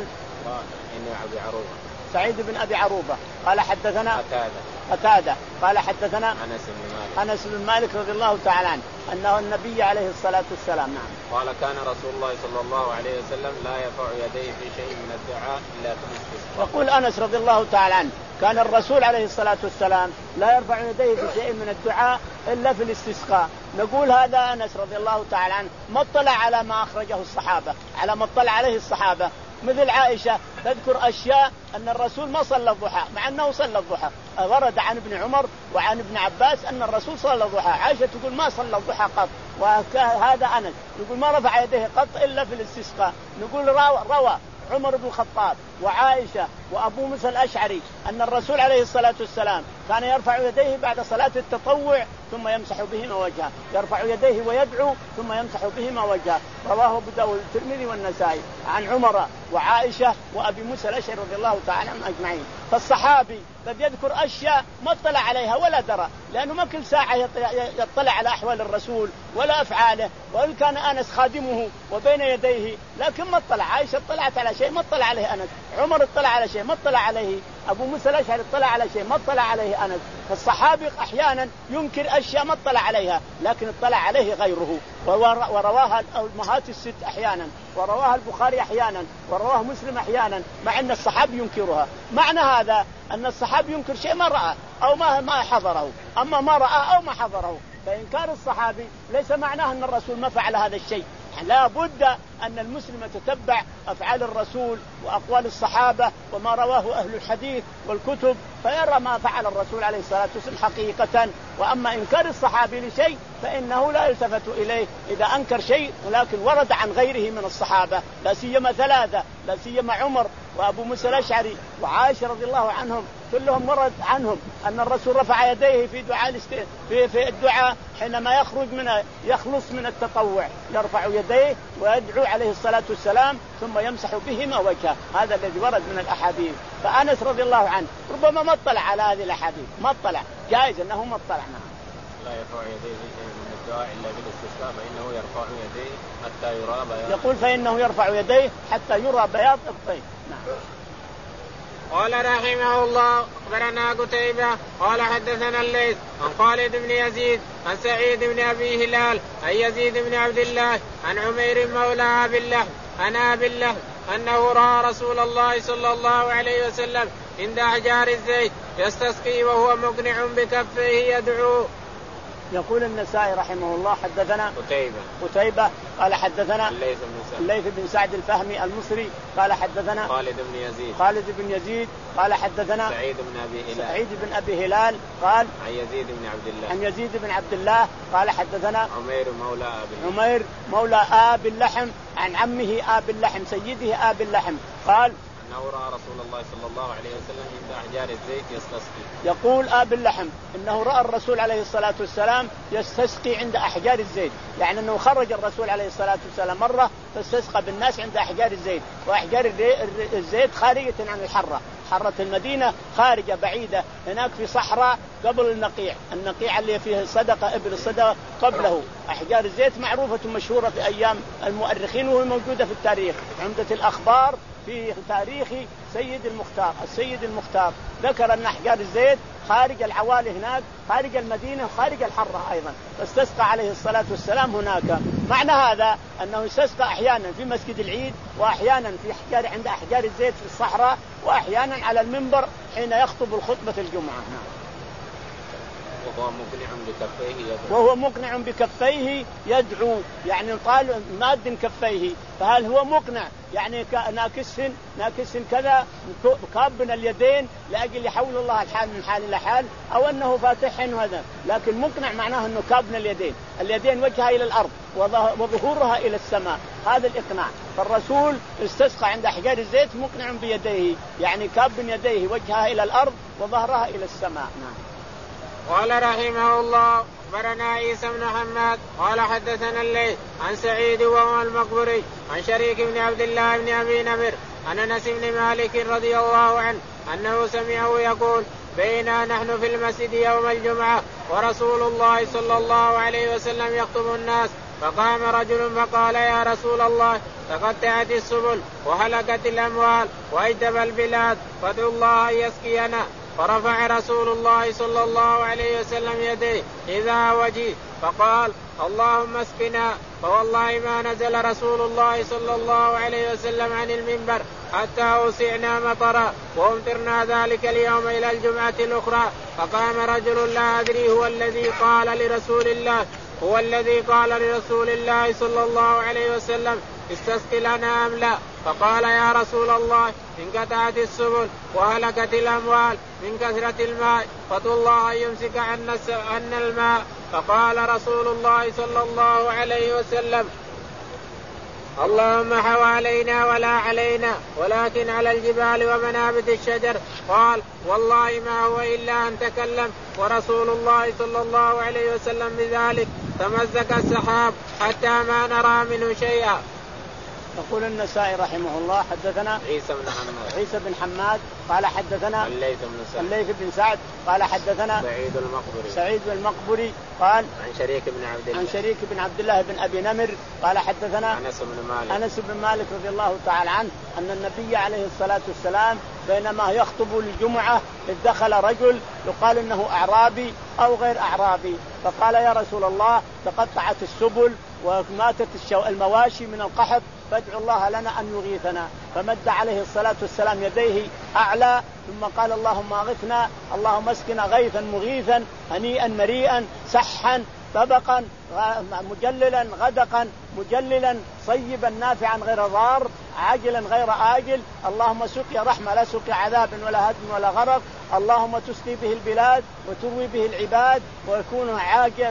إنه أبي عروبة سعيد بن أبي عروبة قال حدثنا قتادة قتادة قال حدثنا أنس بن مالك أنس بن مالك رضي الله تعالى عنه أنه النبي عليه الصلاة والسلام نعم قال كان رسول الله صلى الله عليه وسلم لا يرفع يديه في شيء من الدعاء إلا في الاستسقاء. يقول أنس رضي الله تعالى عنه كان الرسول عليه الصلاة والسلام لا يرفع يديه في شيء من الدعاء إلا في الاستسقاء. نقول هذا أنس رضي الله تعالى عنه ما اطلع على ما أخرجه الصحابة، على ما اطلع عليه الصحابة، مثل عائشة تذكر أشياء أن الرسول ما صلى الضحى مع أنه صلى الضحى. ورد عن ابن عمر وعن ابن عباس أن الرسول صلى الضحى، عائشة تقول ما صلى الضحى قط، وهذا أنس يقول ما رفع يديه قط إلا في الاستسقاء. نقول روى, روى عمر بن الخطاب وعائشة وأبو موسى الأشعري أن الرسول عليه الصلاة والسلام كان يرفع يديه بعد صلاة التطوع ثم يمسح بهما وجهه، يرفع يديه ويدعو ثم يمسح بهما وجهه. رواه أبو داود الترمذي والنسائي عن عمر وعائشة وأبي موسى الأشعري رضي الله تعالى عنهم أجمعين. فالصحابي قد يذكر أشياء ما اطلع عليها ولا درى، لأنه ما كل ساعة يطلع على أحوال الرسول ولا أفعاله، وإن كان أنس خادمه وبين يديه لكن ما اطلع. عائشة اطلعت على شيء ما اطلع عليه أنس، عمر اطلع على شيء ما اطلع عليه، أبو موسى الأشعري اطلع على شيء ما اطلع عليه أنس. فالصحابي أحيانا ينكر أشياء ما اطلع عليها لكن اطلع عليه غيره، ورواها الأمهات الست أحيانا، ورواها البخاري أحيانا، ورواه مسلم أحيانا، مع أن الصحابي ينكرها. معنى هذا أن الصحابي ينكر شيء ما رأى أو ما ما حضره، أما ما رأى أو ما حضره. فإنكار الصحابي ليس معناه أن الرسول ما فعل هذا الشيء. لا بد أن المسلم يتتبع أفعال الرسول وأقوال الصحابة وما رواه أهل الحديث والكتب، فيرى ما فعل الرسول عليه الصلاة والسلام حقيقة. وأما إنكار الصحابي لشيء فإنه لا يلتفت إليه إذا أنكر شيء ولكن ورد عن غيره من الصحابة، لا سيما ثلاثة، لا سيما عمر وأبو موسى الأشعري وعائشة رضي الله عنهم، كلهم ورد عنهم أن الرسول رفع يديه في دعاء في في الدعاء حينما يخرج من يخلص من التطوع، يرفع يديه ويدعو عليه الصلاة والسلام ثم يمسح بهما وجهه. هذا الذي ورد من الأحاديث. فأنس رضي الله عنه ربما ما اطلع على هذه الأحاديث، ما اطلع، جائز أنه ما اطلع. لا يرفع يديه من الدعاء إلا بالاستسقاء فإنه يرفع يديه حتى يرى بياض. يقول فإنه يرفع يديه حتى يرى بياض إبطيه. نعم. قال رحمه الله أخبرنا قتيبة قال حدثنا الليث عن خالد بن يزيد عن سعيد بن أبي هلال عن يزيد بن عبد الله عن عمير مولى أبي اللهب عن أبي اللهب أنه رأى رسول الله صلى الله عليه وسلم عند أحجار الزيت يستسقي وهو مقنع بكفيه يدعو. يقول النسائي رحمه الله حدثنا قتيبة قتيبة قال حدثنا الليث بن سعد الليث بن سعد الفهمي المصري قال حدثنا خالد بن يزيد خالد بن يزيد قال حدثنا سعيد بن أبي هلال سعيد بن أبي هلال قال عن يزيد بن عبد الله عن يزيد بن عبد الله قال حدثنا عمير مولى أبي عمير مولى آب اللحم عن عمه آب اللحم سيده آب اللحم قال أنه رأى رسول الله صلى الله عليه وسلم عند أحجار الزيت يستسقي. يقول آب اللحم إنه رأى الرسول عليه الصلاة والسلام يستسقي عند أحجار الزيت، يعني أنه خرج الرسول عليه الصلاة والسلام مرة فاستسقى بالناس عند أحجار الزيت، وأحجار الزيت خارجة عن الحرة، حرة المدينة خارجة بعيدة هناك في صحراء قبل النقيع، النقيع اللي فيه صدقة ابن الصدقة قبله. أحجار الزيت معروفة مشهورة في أيام المؤرخين وهي موجودة في التاريخ، عمدة الأخبار في تاريخ سيد المختار السيد المختار ذكر أن أحجار الزيت خارج العوالي هناك، خارج المدينة، خارج الحرة أيضا، فاستسقى عليه الصلاة والسلام هناك. معنى هذا أنه يستسقى أحيانا في مسجد العيد، وأحيانا في أحجار عند أحجار الزيت في الصحراء، وأحيانا على المنبر حين يخطب الخطبة الجمعة. وهو مقنع بكفيه يدعو. وهو مقنع بكفيه يدعو يعني طال ماد كفيه، فهل هو مقنع يعني ناكسهن ناكسهن كذا كابن اليدين لأجل يحول الله الحال من حال إلى حال، أو أنه فاتحن هذا، لكن مقنع معناه أنه كابن اليدين، اليدين وجهها إلى الأرض وظهورها إلى السماء، هذا الإقناع. فالرسول استسقى عند أحجار الزيت مقنع بيديه يعني كابن يديه وجهها إلى الأرض وظهرها إلى السماء. نعم. قال رحمه الله أخبرنا عيسى بن حماد قال حدثنا الليث عن سعيد وهو المقبري عن شريك بن عبد الله بن أبي نمر عن أنس بن مالك رضي الله عنه أنه سمعه يقول بينا نحن في المسجد يوم الجمعة ورسول الله صلى الله عليه وسلم يخطب الناس، فقام رجل فقال يا رسول الله تقطعت السبل وهلكت الأموال وأجدب البلاد فادعوا الله أن يسقينا. فرفع رسول الله صلى الله عليه وسلم يديه إذا وجه فقال اللهم اسقنا، فوالله ما نزل رسول الله صلى الله عليه وسلم عن المنبر حتى أوسعنا مطرا وامطرنا ذلك اليوم إلى الجمعة الأخرى. فقام رجل لا أدري هو الذي قال لرسول الله هو الذي قال لرسول الله صلى الله عليه وسلم استسق لنا أم لا؟ فقال يا رسول الله انقطعت السبل وهلكت الأموال من كثرة الماء فادعوا الله أن يمسك عنا الماء. فقال رسول الله صلى الله عليه وسلم اللهم حوالينا ولا علينا ولكن على الجبال ومنابت الشجر. قال والله ما هو إلا أن تكلم ورسول الله صلى الله عليه وسلم بذلك تمزق السحاب حتى ما نرى منه شيئا. يقول النسائي رحمه الله حدثنا عيسى بن حماد عيسى بن حماد قال حدثنا الليث بن سعد الليث بن سعد قال حدثنا سعيد المقبري سعيد المقبري قال عن شريك بن عبد الله عن شريك بن عبد الله بن أبي نمر قال حدثنا أنس بن مالك أنس بن مالك رضي الله تعالى عنه أن النبي عليه الصلاة والسلام بينما يخطب الجمعة إذ دخل رجل يقال إنه أعرابي أو غير أعرابي، فقال يا رسول الله تقطعت السبل وماتت المواشي من القحط فادعوا الله لنا أن يغيثنا. فمد عليه الصلاة والسلام يديه أعلى ثم قال اللهم اغثنا اللهم اسقنا غيثا مغيثا هنيئا مريئا سحا طبقا مجللا غدقا مجللا صيبا نافعا غير ضار عاجلا غير آجل، اللهم سقي رحمة لا سقي عذاب ولا هدم ولا غرق، اللهم تسقي به البلاد وتروي به العباد ويكون عاجلا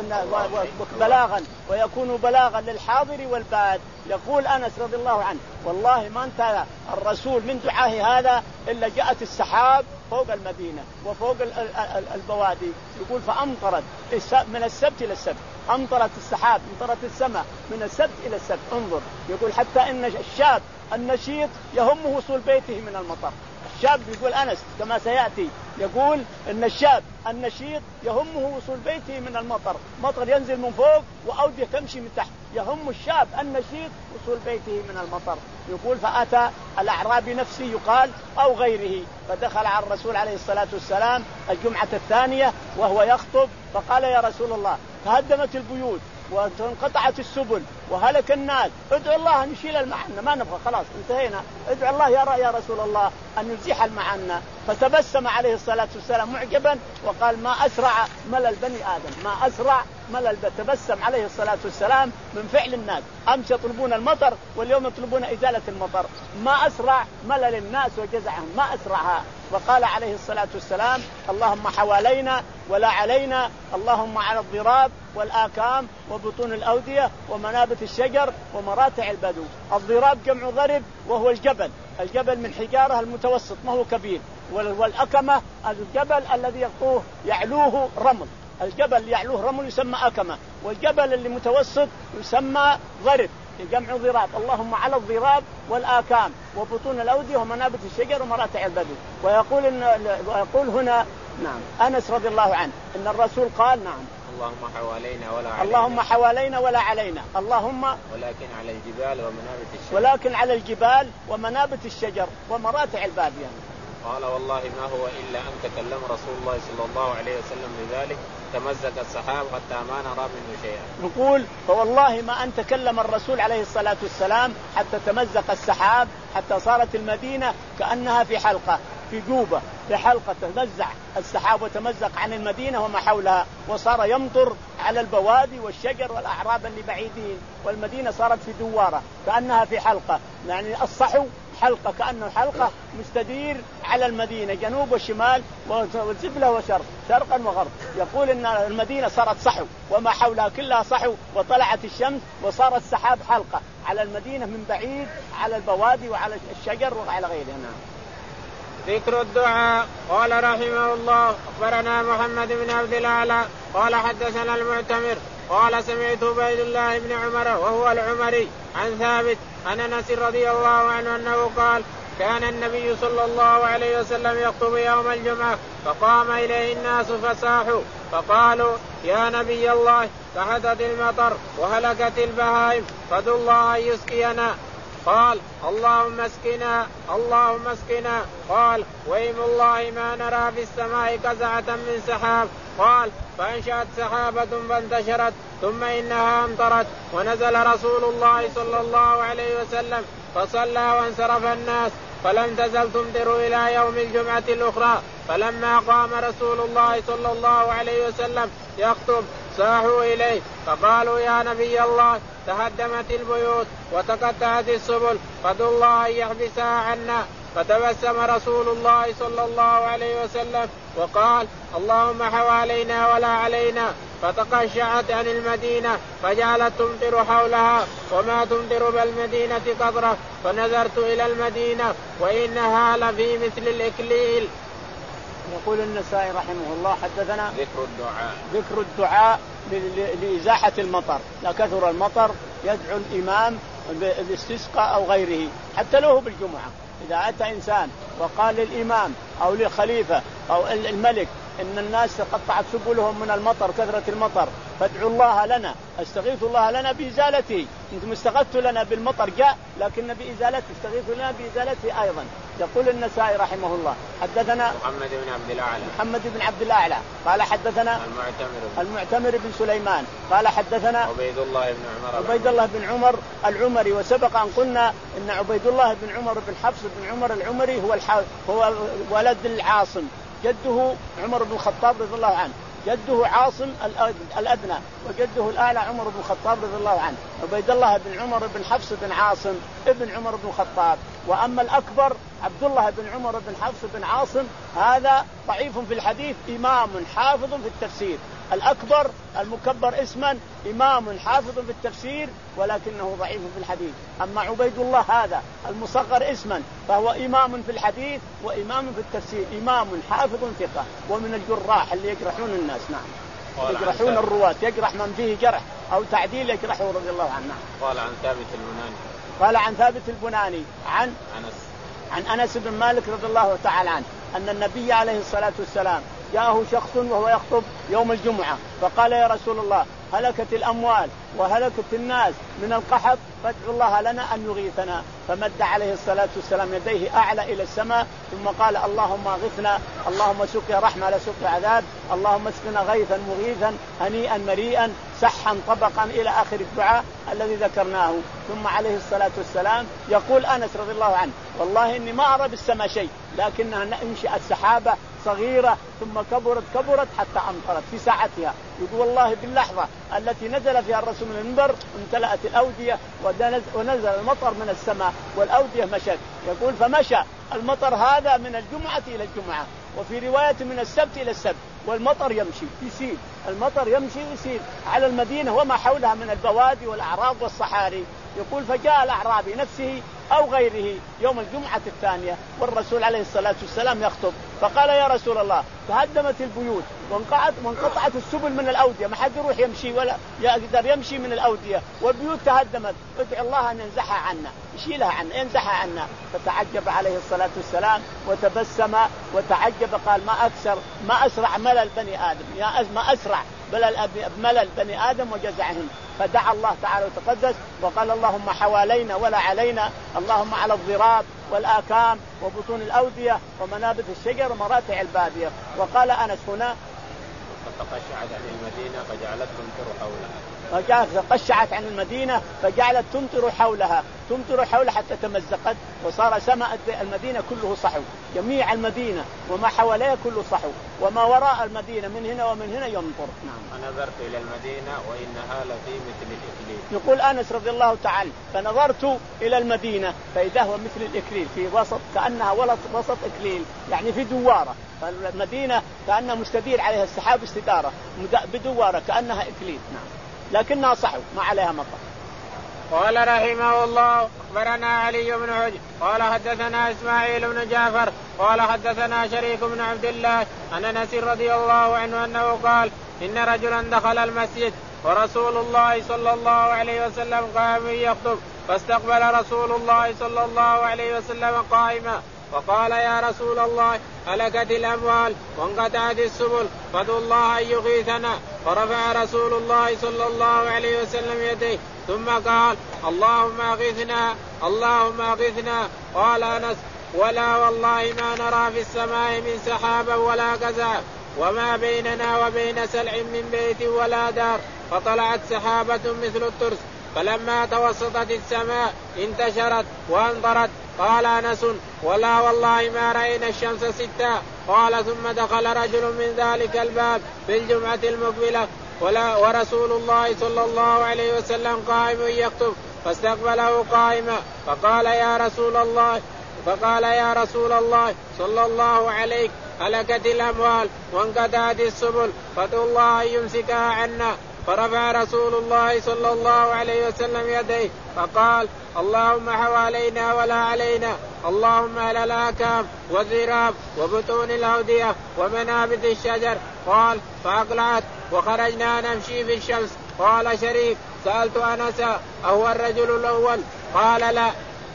بلاغا ويكون بلاغا للحاضر والباد. يقول أنس رضي الله عنه والله ما انتهى الرسول من دعائه هذا إلا جاءت السحاب فوق المدينة وفوق البوادي، يقول فأمطرت من السبت إلى السبت، أمطرت السحاب امطرت السماء من السبت إلى السبت. انظر يقول حتى إن الشاب النشيط يهمه وصول بيته من المطر. الشاب يقول أنس كما سيأتي يقول إن الشاب النشيط يهمه وصول بيته من المطر، مطر ينزل من فوق وأودية تمشي من تحت، يهم الشاب النشيط وصول بيته من المطر. يقول فأتى الأعرابي نفسي يقال أو غيره فدخل على الرسول عليه الصلاة والسلام الجمعة الثانية وهو يخطب فقال يا رسول الله تهدمت البيوت وانقطعت السبل وهلك الناس، ادعو الله أن يشيل المعنى ما نبغى خلاص انتهينا، ادعو الله يا يا رسول الله أن يزيح المعنى. فتبسم عليه الصلاة والسلام معجبا وقال ما أسرع ملل بني آدم ما أسرع ملل. تبسم عليه الصلاة والسلام من فعل الناس، أمس يطلبون المطر واليوم يطلبون إزالة المطر، ما أسرع ملل الناس وجزعهم ما أسرعها. وقال عليه الصلاة والسلام اللهم حوالينا ولا علينا، اللهم على الضراب والآكام وبطون الأودية ومنابت الشجر ومراتع البدو. الضراب جمع ضرب وهو الجبل، الجبل من حجارة المتوسط ما هو كبير، والأكمة الجبل الذي يقوه يعلوه رمل، الجبل اللي يعلوه رمل يسمى أكمة، والجبل اللي متوسط يسمى ضرب جمع ضراب. اللهم على الضراب والآكام وبطون الأودية ومنابت الشجر ومراتع البدو. ويقول إن ويقول هنا نعم أنس رضي الله عنه إن الرسول قال نعم اللهم حوالينا ولا علينا اللهم حوالينا ولا علينا اللهم ولكن على الجبال ومنابت الشجر ولكن على الجبال ومنابت الشجر ومراتع البادية. قال والله ما هو إلا أن تكلم رسول الله صلى الله عليه وسلم بذلك تمزق السحاب حتى ما نرى منه شيئا. يقول فوالله ما أن تكلم الرسول عليه الصلاة والسلام حتى تمزق السحاب، حتى صارت المدينة كأنها في حلقة، في جوبة، في حلقة تمزع السحاب وتمزق عن المدينة وما حولها، وصار يمطر على البوادي والشجر والأعراب اللي بعيدين، والمدينة صارت في دوارة كأنها في حلقة، يعني الصحو حلقة كأنه حلقة مستدير على المدينة جنوب وشمال وسفلى وشرق، شرقا وغرب. يقول إن المدينة صارت صحو وما حولها كلها صحو، وطلعت الشمس وصارت سحاب حلقة على المدينة من بعيد، على البوادي وعلى الشجر وعلى غيرها. ذكر الدعاء. قال رحمه الله أخبرنا محمد بن عبد الأعلى قال حدثنا المعتمر قال سمعت عبيد الله بن عمر وهو العمري عن ثابت عن أنس رضي الله عنه أنه قال كان النبي صلى الله عليه وسلم يخطب يوم الجمعة فقام إليه الناس فصاحوا فقالوا يا نبي الله كحدت المطر وهلكت البهائم فادعوا الله أن يسقينا. قال اللهم اسقنا اللهم اسقنا. قال وإيم الله ما نرى في السماء قزعة من سحاب. قال فأنشأت سحابة فانتشرت ثم إنها أمطرت ونزل رسول الله صلى الله عليه وسلم فصلى وانصرف الناس فلم تزل تمطر إلى يوم الجمعة الأخرى. فلما قام رسول الله صلى الله عليه وسلم يخطب ساحوا إليه فقالوا يا نبي الله تهدمت البيوت وتقطعت السبل فادعوا الله أن يحبسها عنا. فتبسم رسول الله صلى الله عليه وسلم وقال اللهم حوالينا ولا علينا. فتقشعت عن المدينة فجعلت تمطر حولها وما تمطر بالمدينة قطرة. فنظرت إلى المدينة وإنها لفي مثل الإكليل. يقول النسائي رحمه الله حدثنا ذكر الدعاء ذكر الدعاء لإزاحة المطر. لا كثر المطر يدعو الإمام بالاستسقاء أو غيره حتى له بالجمعة. إذا أتى إنسان وقال للإمام أو للخليفة أو الملك إن الناس قطعت سبلهم من المطر كثرة المطر فادعوا الله لنا استغيث الله لنا بإزالته. أنتم استغثتوا لنا بالمطر جاء لكن بإزالته استغيثوا لنا بإزالته أيضا. يقول النسائي رحمه الله حدثنا محمد بن عبد الأعلى محمد بن عبد الأعلى قال حدثنا المعتمر المعتمر بن سليمان قال حدثنا عبيد الله بن عمر عبيد الله بن عمر العمري. وسبق أن قلنا إن عبيد الله بن عمر بن حفص بن عمر العمري هو الح... هو ولد العاصم جده عمر بن الخطاب رضي الله عنه. جده عاصم الأدنى وجده الأعلى عمر بن الخطاب رضي الله عنه. عبيد الله بن عمر بن حفص بن عاصم ابن عمر بن الخطاب. وأما الأكبر عبد الله بن عمر بن حفص بن عاصم هذا ضعيف في الحديث إمام حافظ في التفسير. الأكبر المكبر اسما إمام حافظ في التفسير ولكنه ضعيف في الحديث. أما عبيد الله هذا المصغر اسما فهو إمام في الحديث وإمام في التفسير إمام حافظ ثقة ومن الجراح اللي يجرحون الناس. نعم يجرحون الرواة يجرح من فيه جرح أو تعديل يجرحه رضي الله عنه. قال عن ثابت البناني قال عن ثابت البناني عن أنس عن أنس بن مالك رضي الله تعالى عنه أن النبي عليه الصلاة والسلام جاءه شخص وهو يخطب يوم الجمعة فقال يا رسول الله هلكت الأموال وهلكت الناس من القحط فادعوا الله لنا أن يغيثنا. فمد عليه الصلاة والسلام يديه أعلى إلى السماء ثم قال اللهم اغثنا اللهم سقي رحمة لا سقي عذاب اللهم اسقنا غيثا مغيثا هنيئا مريئا سحا طبقا إلى آخر الدعاء الذي ذكرناه. ثم عليه الصلاة والسلام يقول أنس رضي الله عنه والله إني ما أرى بالسماء شيء لكنها انشأت سحابة صغيرة ثم كبرت كبرت حتى أمطرت في ساعتها. يقول والله باللحظة التي نزل فيها الرسول من المنبر امتلأت الأودية ونزل المطر من السماء والأودية مشت. يقول فمشى المطر هذا من الجمعة إلى الجمعة وفي رواية من السبت إلى السبت والمطر يمشي يسير المطر يمشي يسير على المدينة وما حولها من البوادي والأعراض والصحاري. يقول فجاء الأعرابي نفسه أو غيره يوم الجمعة الثانية والرسول عليه الصلاة والسلام يخطب فقال يا رسول الله تهدمت البيوت وانقطعت وانقطعت السبل من الأودية ما حد يروح يمشي ولا يقدر يمشي من الأودية والبيوت تهدمت ادعي الله أن ينزحها عنا يشيلها عنا ينزحها عنا. فتعجب عليه الصلاة والسلام وتبسم وتعجب قال ما أكثر ما أسرع ملل بني آدم يا ما أسرع ملل بني آدم وجزعهم. فدعا الله تعالى وتقدس وقال اللهم حوالينا ولا علينا اللهم على الضراب والآكام وبطون الأودية ومنابت الشجر ومراتع البادية. وقال أنس هنا فتقشعت عن المدينة فجعلت تمطر حولها فقشعت عن المدينة فجعلت تمطر حولها تمطر حولها حتى تمزقت وصار سماء المدينة كله صحو، جميع المدينة وما حواليها كله صحو، وما وراء المدينة من هنا ومن هنا يمطر. نعم. فنظرت إلى المدينة وإنها لفي مثل الإكليل. يقول أنس رضي الله تعالى فنظرت إلى المدينة فإذا هو مثل الإكليل في وسط كأنها وسط إكليل يعني في دوارة، فالمدينة كأنها مستدير عليها السحاب استدارة بدوارة كأنها إكليل. نعم. لكنها صحو ما عليها مطر. قال رحمه الله أخبرنا علي بن حجر قال حدثنا إسماعيل بن جعفر قال حدثنا شريك بن عبد الله عن أنس رضي الله عنه أنه قال إن رجلا دخل المسجد ورسول الله صلى الله عليه وسلم قام يخطب فاستقبل رسول الله صلى الله عليه وسلم قائما وقال يا رسول الله هلكت الأموال وانقطعت السبل فادعوا الله أن يغيثنا. فرفع رسول الله صلى الله عليه وسلم يديه ثم قال اللهم أغثنا اللهم أغثنا. قال أنس ولا والله ما نرى في السماء من سحابا ولا قزع وما بيننا وبين سلع من بيت ولا دار. فطلعت سحابة مثل الترس فلما توسطت السماء انتشرت وانظرت. قال أنس ولا والله ما رأينا الشمس ستا. قال ثم دخل رجل من ذلك الباب في الجمعة المقبلة ولا ورسول الله صلى الله عليه وسلم قائم يخطب فاستقبله قائما فقال يا رسول الله فقال يا رسول الله صلى الله عليك هلكت الأموال وانقطعت السبل فادعوا الله أن يمسكها عنا. فرفع رسول الله صلى الله عليه وسلم يديه فقال اللهم حوالينا ولا علينا اللهم على الآكام والذراب وبطون الأودية ومنابت الشجر. قال فأقلعت وخرجنا نمشي في الشمس. قال شريك سألت أنس أهو الرجل الأول؟ قال لا.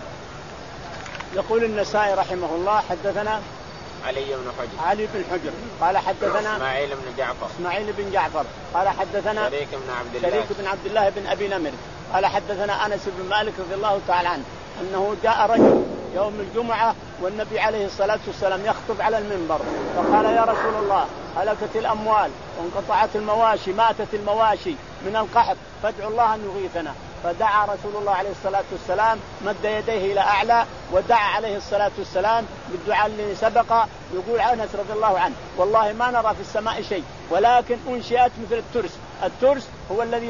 يقول النسائي رحمه الله حدثنا علي بن حجر علي بن حجر قال حدثنا إسماعيل بن جعفر إسماعيل بن جعفر قال حدثنا شريك بن عبد الله شريك بن عبد الله بن أبي نمر قال حدثنا أنس بن مالك رضي الله تعالى عنه أنه جاء رجل يوم الجمعة والنبي عليه الصلاة والسلام يخطب على المنبر فقال يا رسول الله هلكت الأموال وانقطعت المواشي ماتت المواشي من القحط فادعوا الله أن يغيثنا. فدعا رسول الله عليه الصلاة والسلام مد يديه إلى أعلى ودعا عليه الصلاة والسلام بالدعاء الذي سبق. يقول أنس رضي الله عنه والله ما نرى في السماء شيء ولكن أنشئت مثل الترس. الترس هو الذي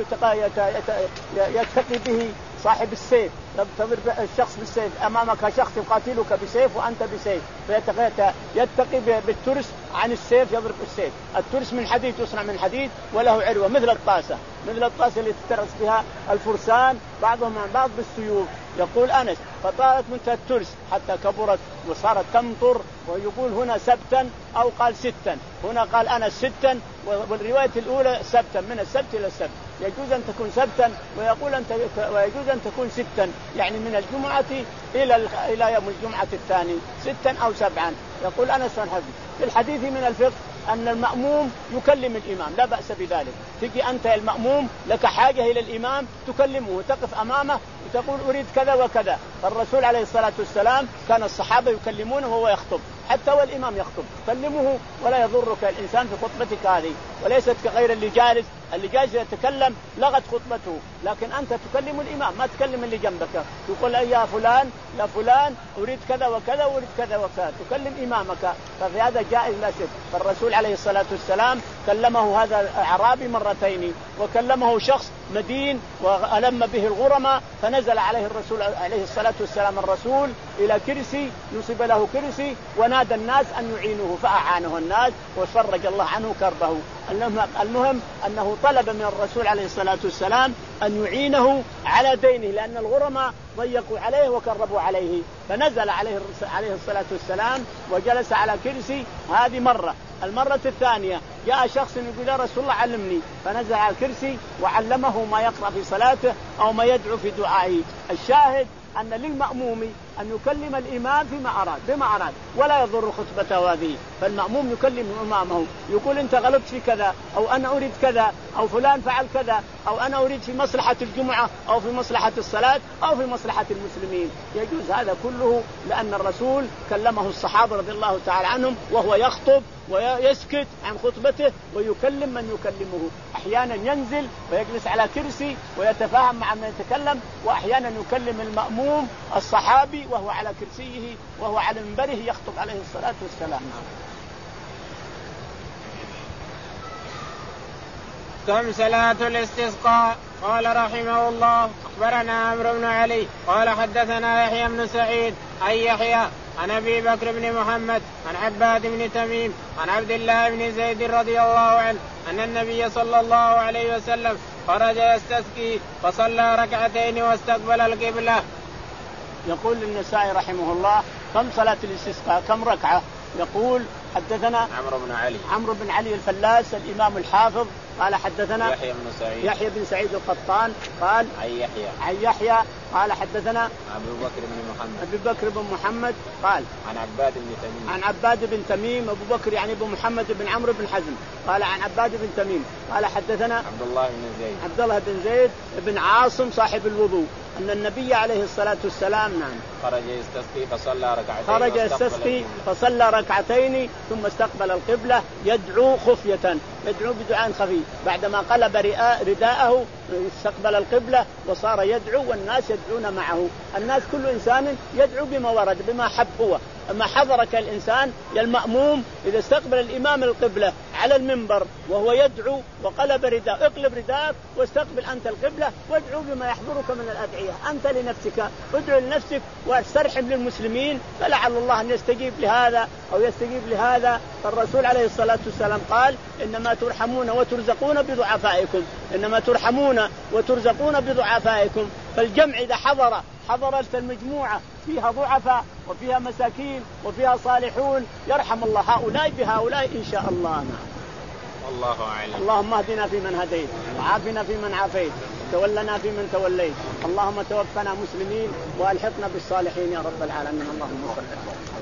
يتقي به صاحب السيف تضرب الشخص بالسيف أمامك شخص يقاتلك بسيف وأنت بسيف فيتقي بالترس عن السيف يضرب السيف. الترس من حديد يصنع من حديد وله عروة مثل الطاسة مثل الطاسة اللي تترس بها الفرسان بعضهم عن بعض بالسيوف. يقول أنس فطارت منتهى الترس حتى كبرت وصارت تمطر. ويقول هنا سبتا أو قال ستا هنا قال أنس ستا والرواية الأولى سبتا من السبت إلى السبت يجوز أن تكون سبتا ويقول أن ويجوز أن تكون ستا يعني من الجمعة إلى إلى يوم الجمعة الثاني ستا أو سبعا. يقول أنس في الحديث من الفقه أن المأموم يكلم الإمام لا بأس بذلك. تجي أنت المأموم لك حاجة إلى الإمام تكلمه وتقف أمامه وتقول أريد كذا وكذا. فالرسول عليه الصلاة والسلام كان الصحابة يكلمونه وهو يخطب حتى والإمام يخطب كلمه ولا يضرك الإنسان في خطبتك هذه وليست كغير اللي جالس. اللي جالس يتكلم لغت خطبته لكن أنت تكلم الإمام ما تكلم اللي جنبك تقول يا فلان يا فلان أريد كذا وكذا أريد كذا وكذا تكلم إمامك. ففي هذا جائز لا شك. فالرسول عليه الصلاة والسلام كلمه هذا الأعرابي مرتين وكلمه شخص مدين وألم به الغرماء فنزل عليه الرسول عليه الصلاة والسلام الرسول إلى كرسي يصيب له كرسي ونادى الناس أن يعينوه فأعانه الناس وفرج الله عنه كربه. المهم أنه طلب من الرسول عليه الصلاة والسلام أن يعينه على دينه لأن الغرماء ضيقوا عليه وكربوا عليه فنزل عليه عليه الصلاة والسلام وجلس على كرسي. هذه مرة. المرة الثانية جاء شخص يقول يا رسول الله علمني فنزل على الكرسي وعلمه ما يقرأ في صلاته أو ما يدعو في دعائه. الشاهد أن للمأموم أن يكلم الإمام فيما أراد بما أراد ولا يضر خطبته هذه. فالمأموم يكلم إمامه يقول أنت غلطت في كذا، أو أنا أريد كذا، أو فلان فعل كذا، أو أنا أريد في مصلحة الجمعة أو في مصلحة الصلاة أو في مصلحة المسلمين. يجوز هذا كله لأن الرسول كلمه الصحابة رضي الله تعالى عنهم وهو يخطب ويسكت عن خطبته ويكلم من يكلمه. أحيانا ينزل ويجلس على كرسي ويتفاهم مع من يتكلم، وأحيانا يكلم المأموم الصحابي وهو على كرسيه وهو على منبره يخطب عليه الصلاة والسلام. كم صلاة الاستسقاء؟ قال رحمه الله أخبرنا عمرو بن علي قال حدثنا يحيى بن سعيد عن يحيى عن أبي بكر بن محمد عن عباد بن تميم عن عبد الله بن زيد رضي الله عنه أن النبي صلى الله عليه وسلم خرج يستسقي فصلى ركعتين واستقبل القبلة. يقول النسائي رحمه الله كم صلاة الاستسقاء كم ركعة؟ يقول حدثنا عمرو بن علي عمرو بن علي الفلاس الإمام الحافظ قال حدثنا يحيى بن سعيد يحيى بن سعيد القطان قال عن يحيى عن يحيى قال حدثنا أبو بكر بن محمد أبي بكر بن محمد قال عن عباد بن تميم عن عباد بن تميم أبو بكر يعني أبو محمد بن عمرو بن حزم قال عن عباد بن تميم قال حدثنا عبد الله بن زيد عبد الله بن زيد بن عاصم صاحب الوضوء أن النبي عليه الصلاة والسلام نعم خرج يستسقي فصلى ركعتين خرج يستسقي فصلى ركعتين ثم استقبل القبلة يدعو خفية يدعو بدعاء خفي بعدما قلب رداءه استقبل القبلة وصار يدعو والناس يدعون معه. الناس كل إنسان يدعو بما ورد بما حب هو. أما حضرك الإنسان يا المأموم إذا استقبل الإمام القبلة على المنبر وهو يدعو وقلب رداء اقلب رداءك واستقبل أنت القبلة وادعو بما يحضرك من الأدعية. أنت لنفسك ادعو لنفسك واسترحم للمسلمين فلعل الله أن يستجيب لهذا أو يستجيب لهذا. فالرسول عليه الصلاة والسلام قال إنما ترحمون وترزقون بضعفائكم إنما ترحمون وترزقون بضعفائكم. فالجمع إذا حضر حضرت المجموعة فيها ضعفاء وفيها مساكين وفيها صالحون يرحم الله هؤلاء بهؤلاء إن شاء الله. والله أعلم. اللهم اهدنا فيمن هديت وعافنا فيمن عافيت تولنا فيمن توليت اللهم توفنا مسلمين وألحقنا بالصالحين يا رب العالمين. اللهم صل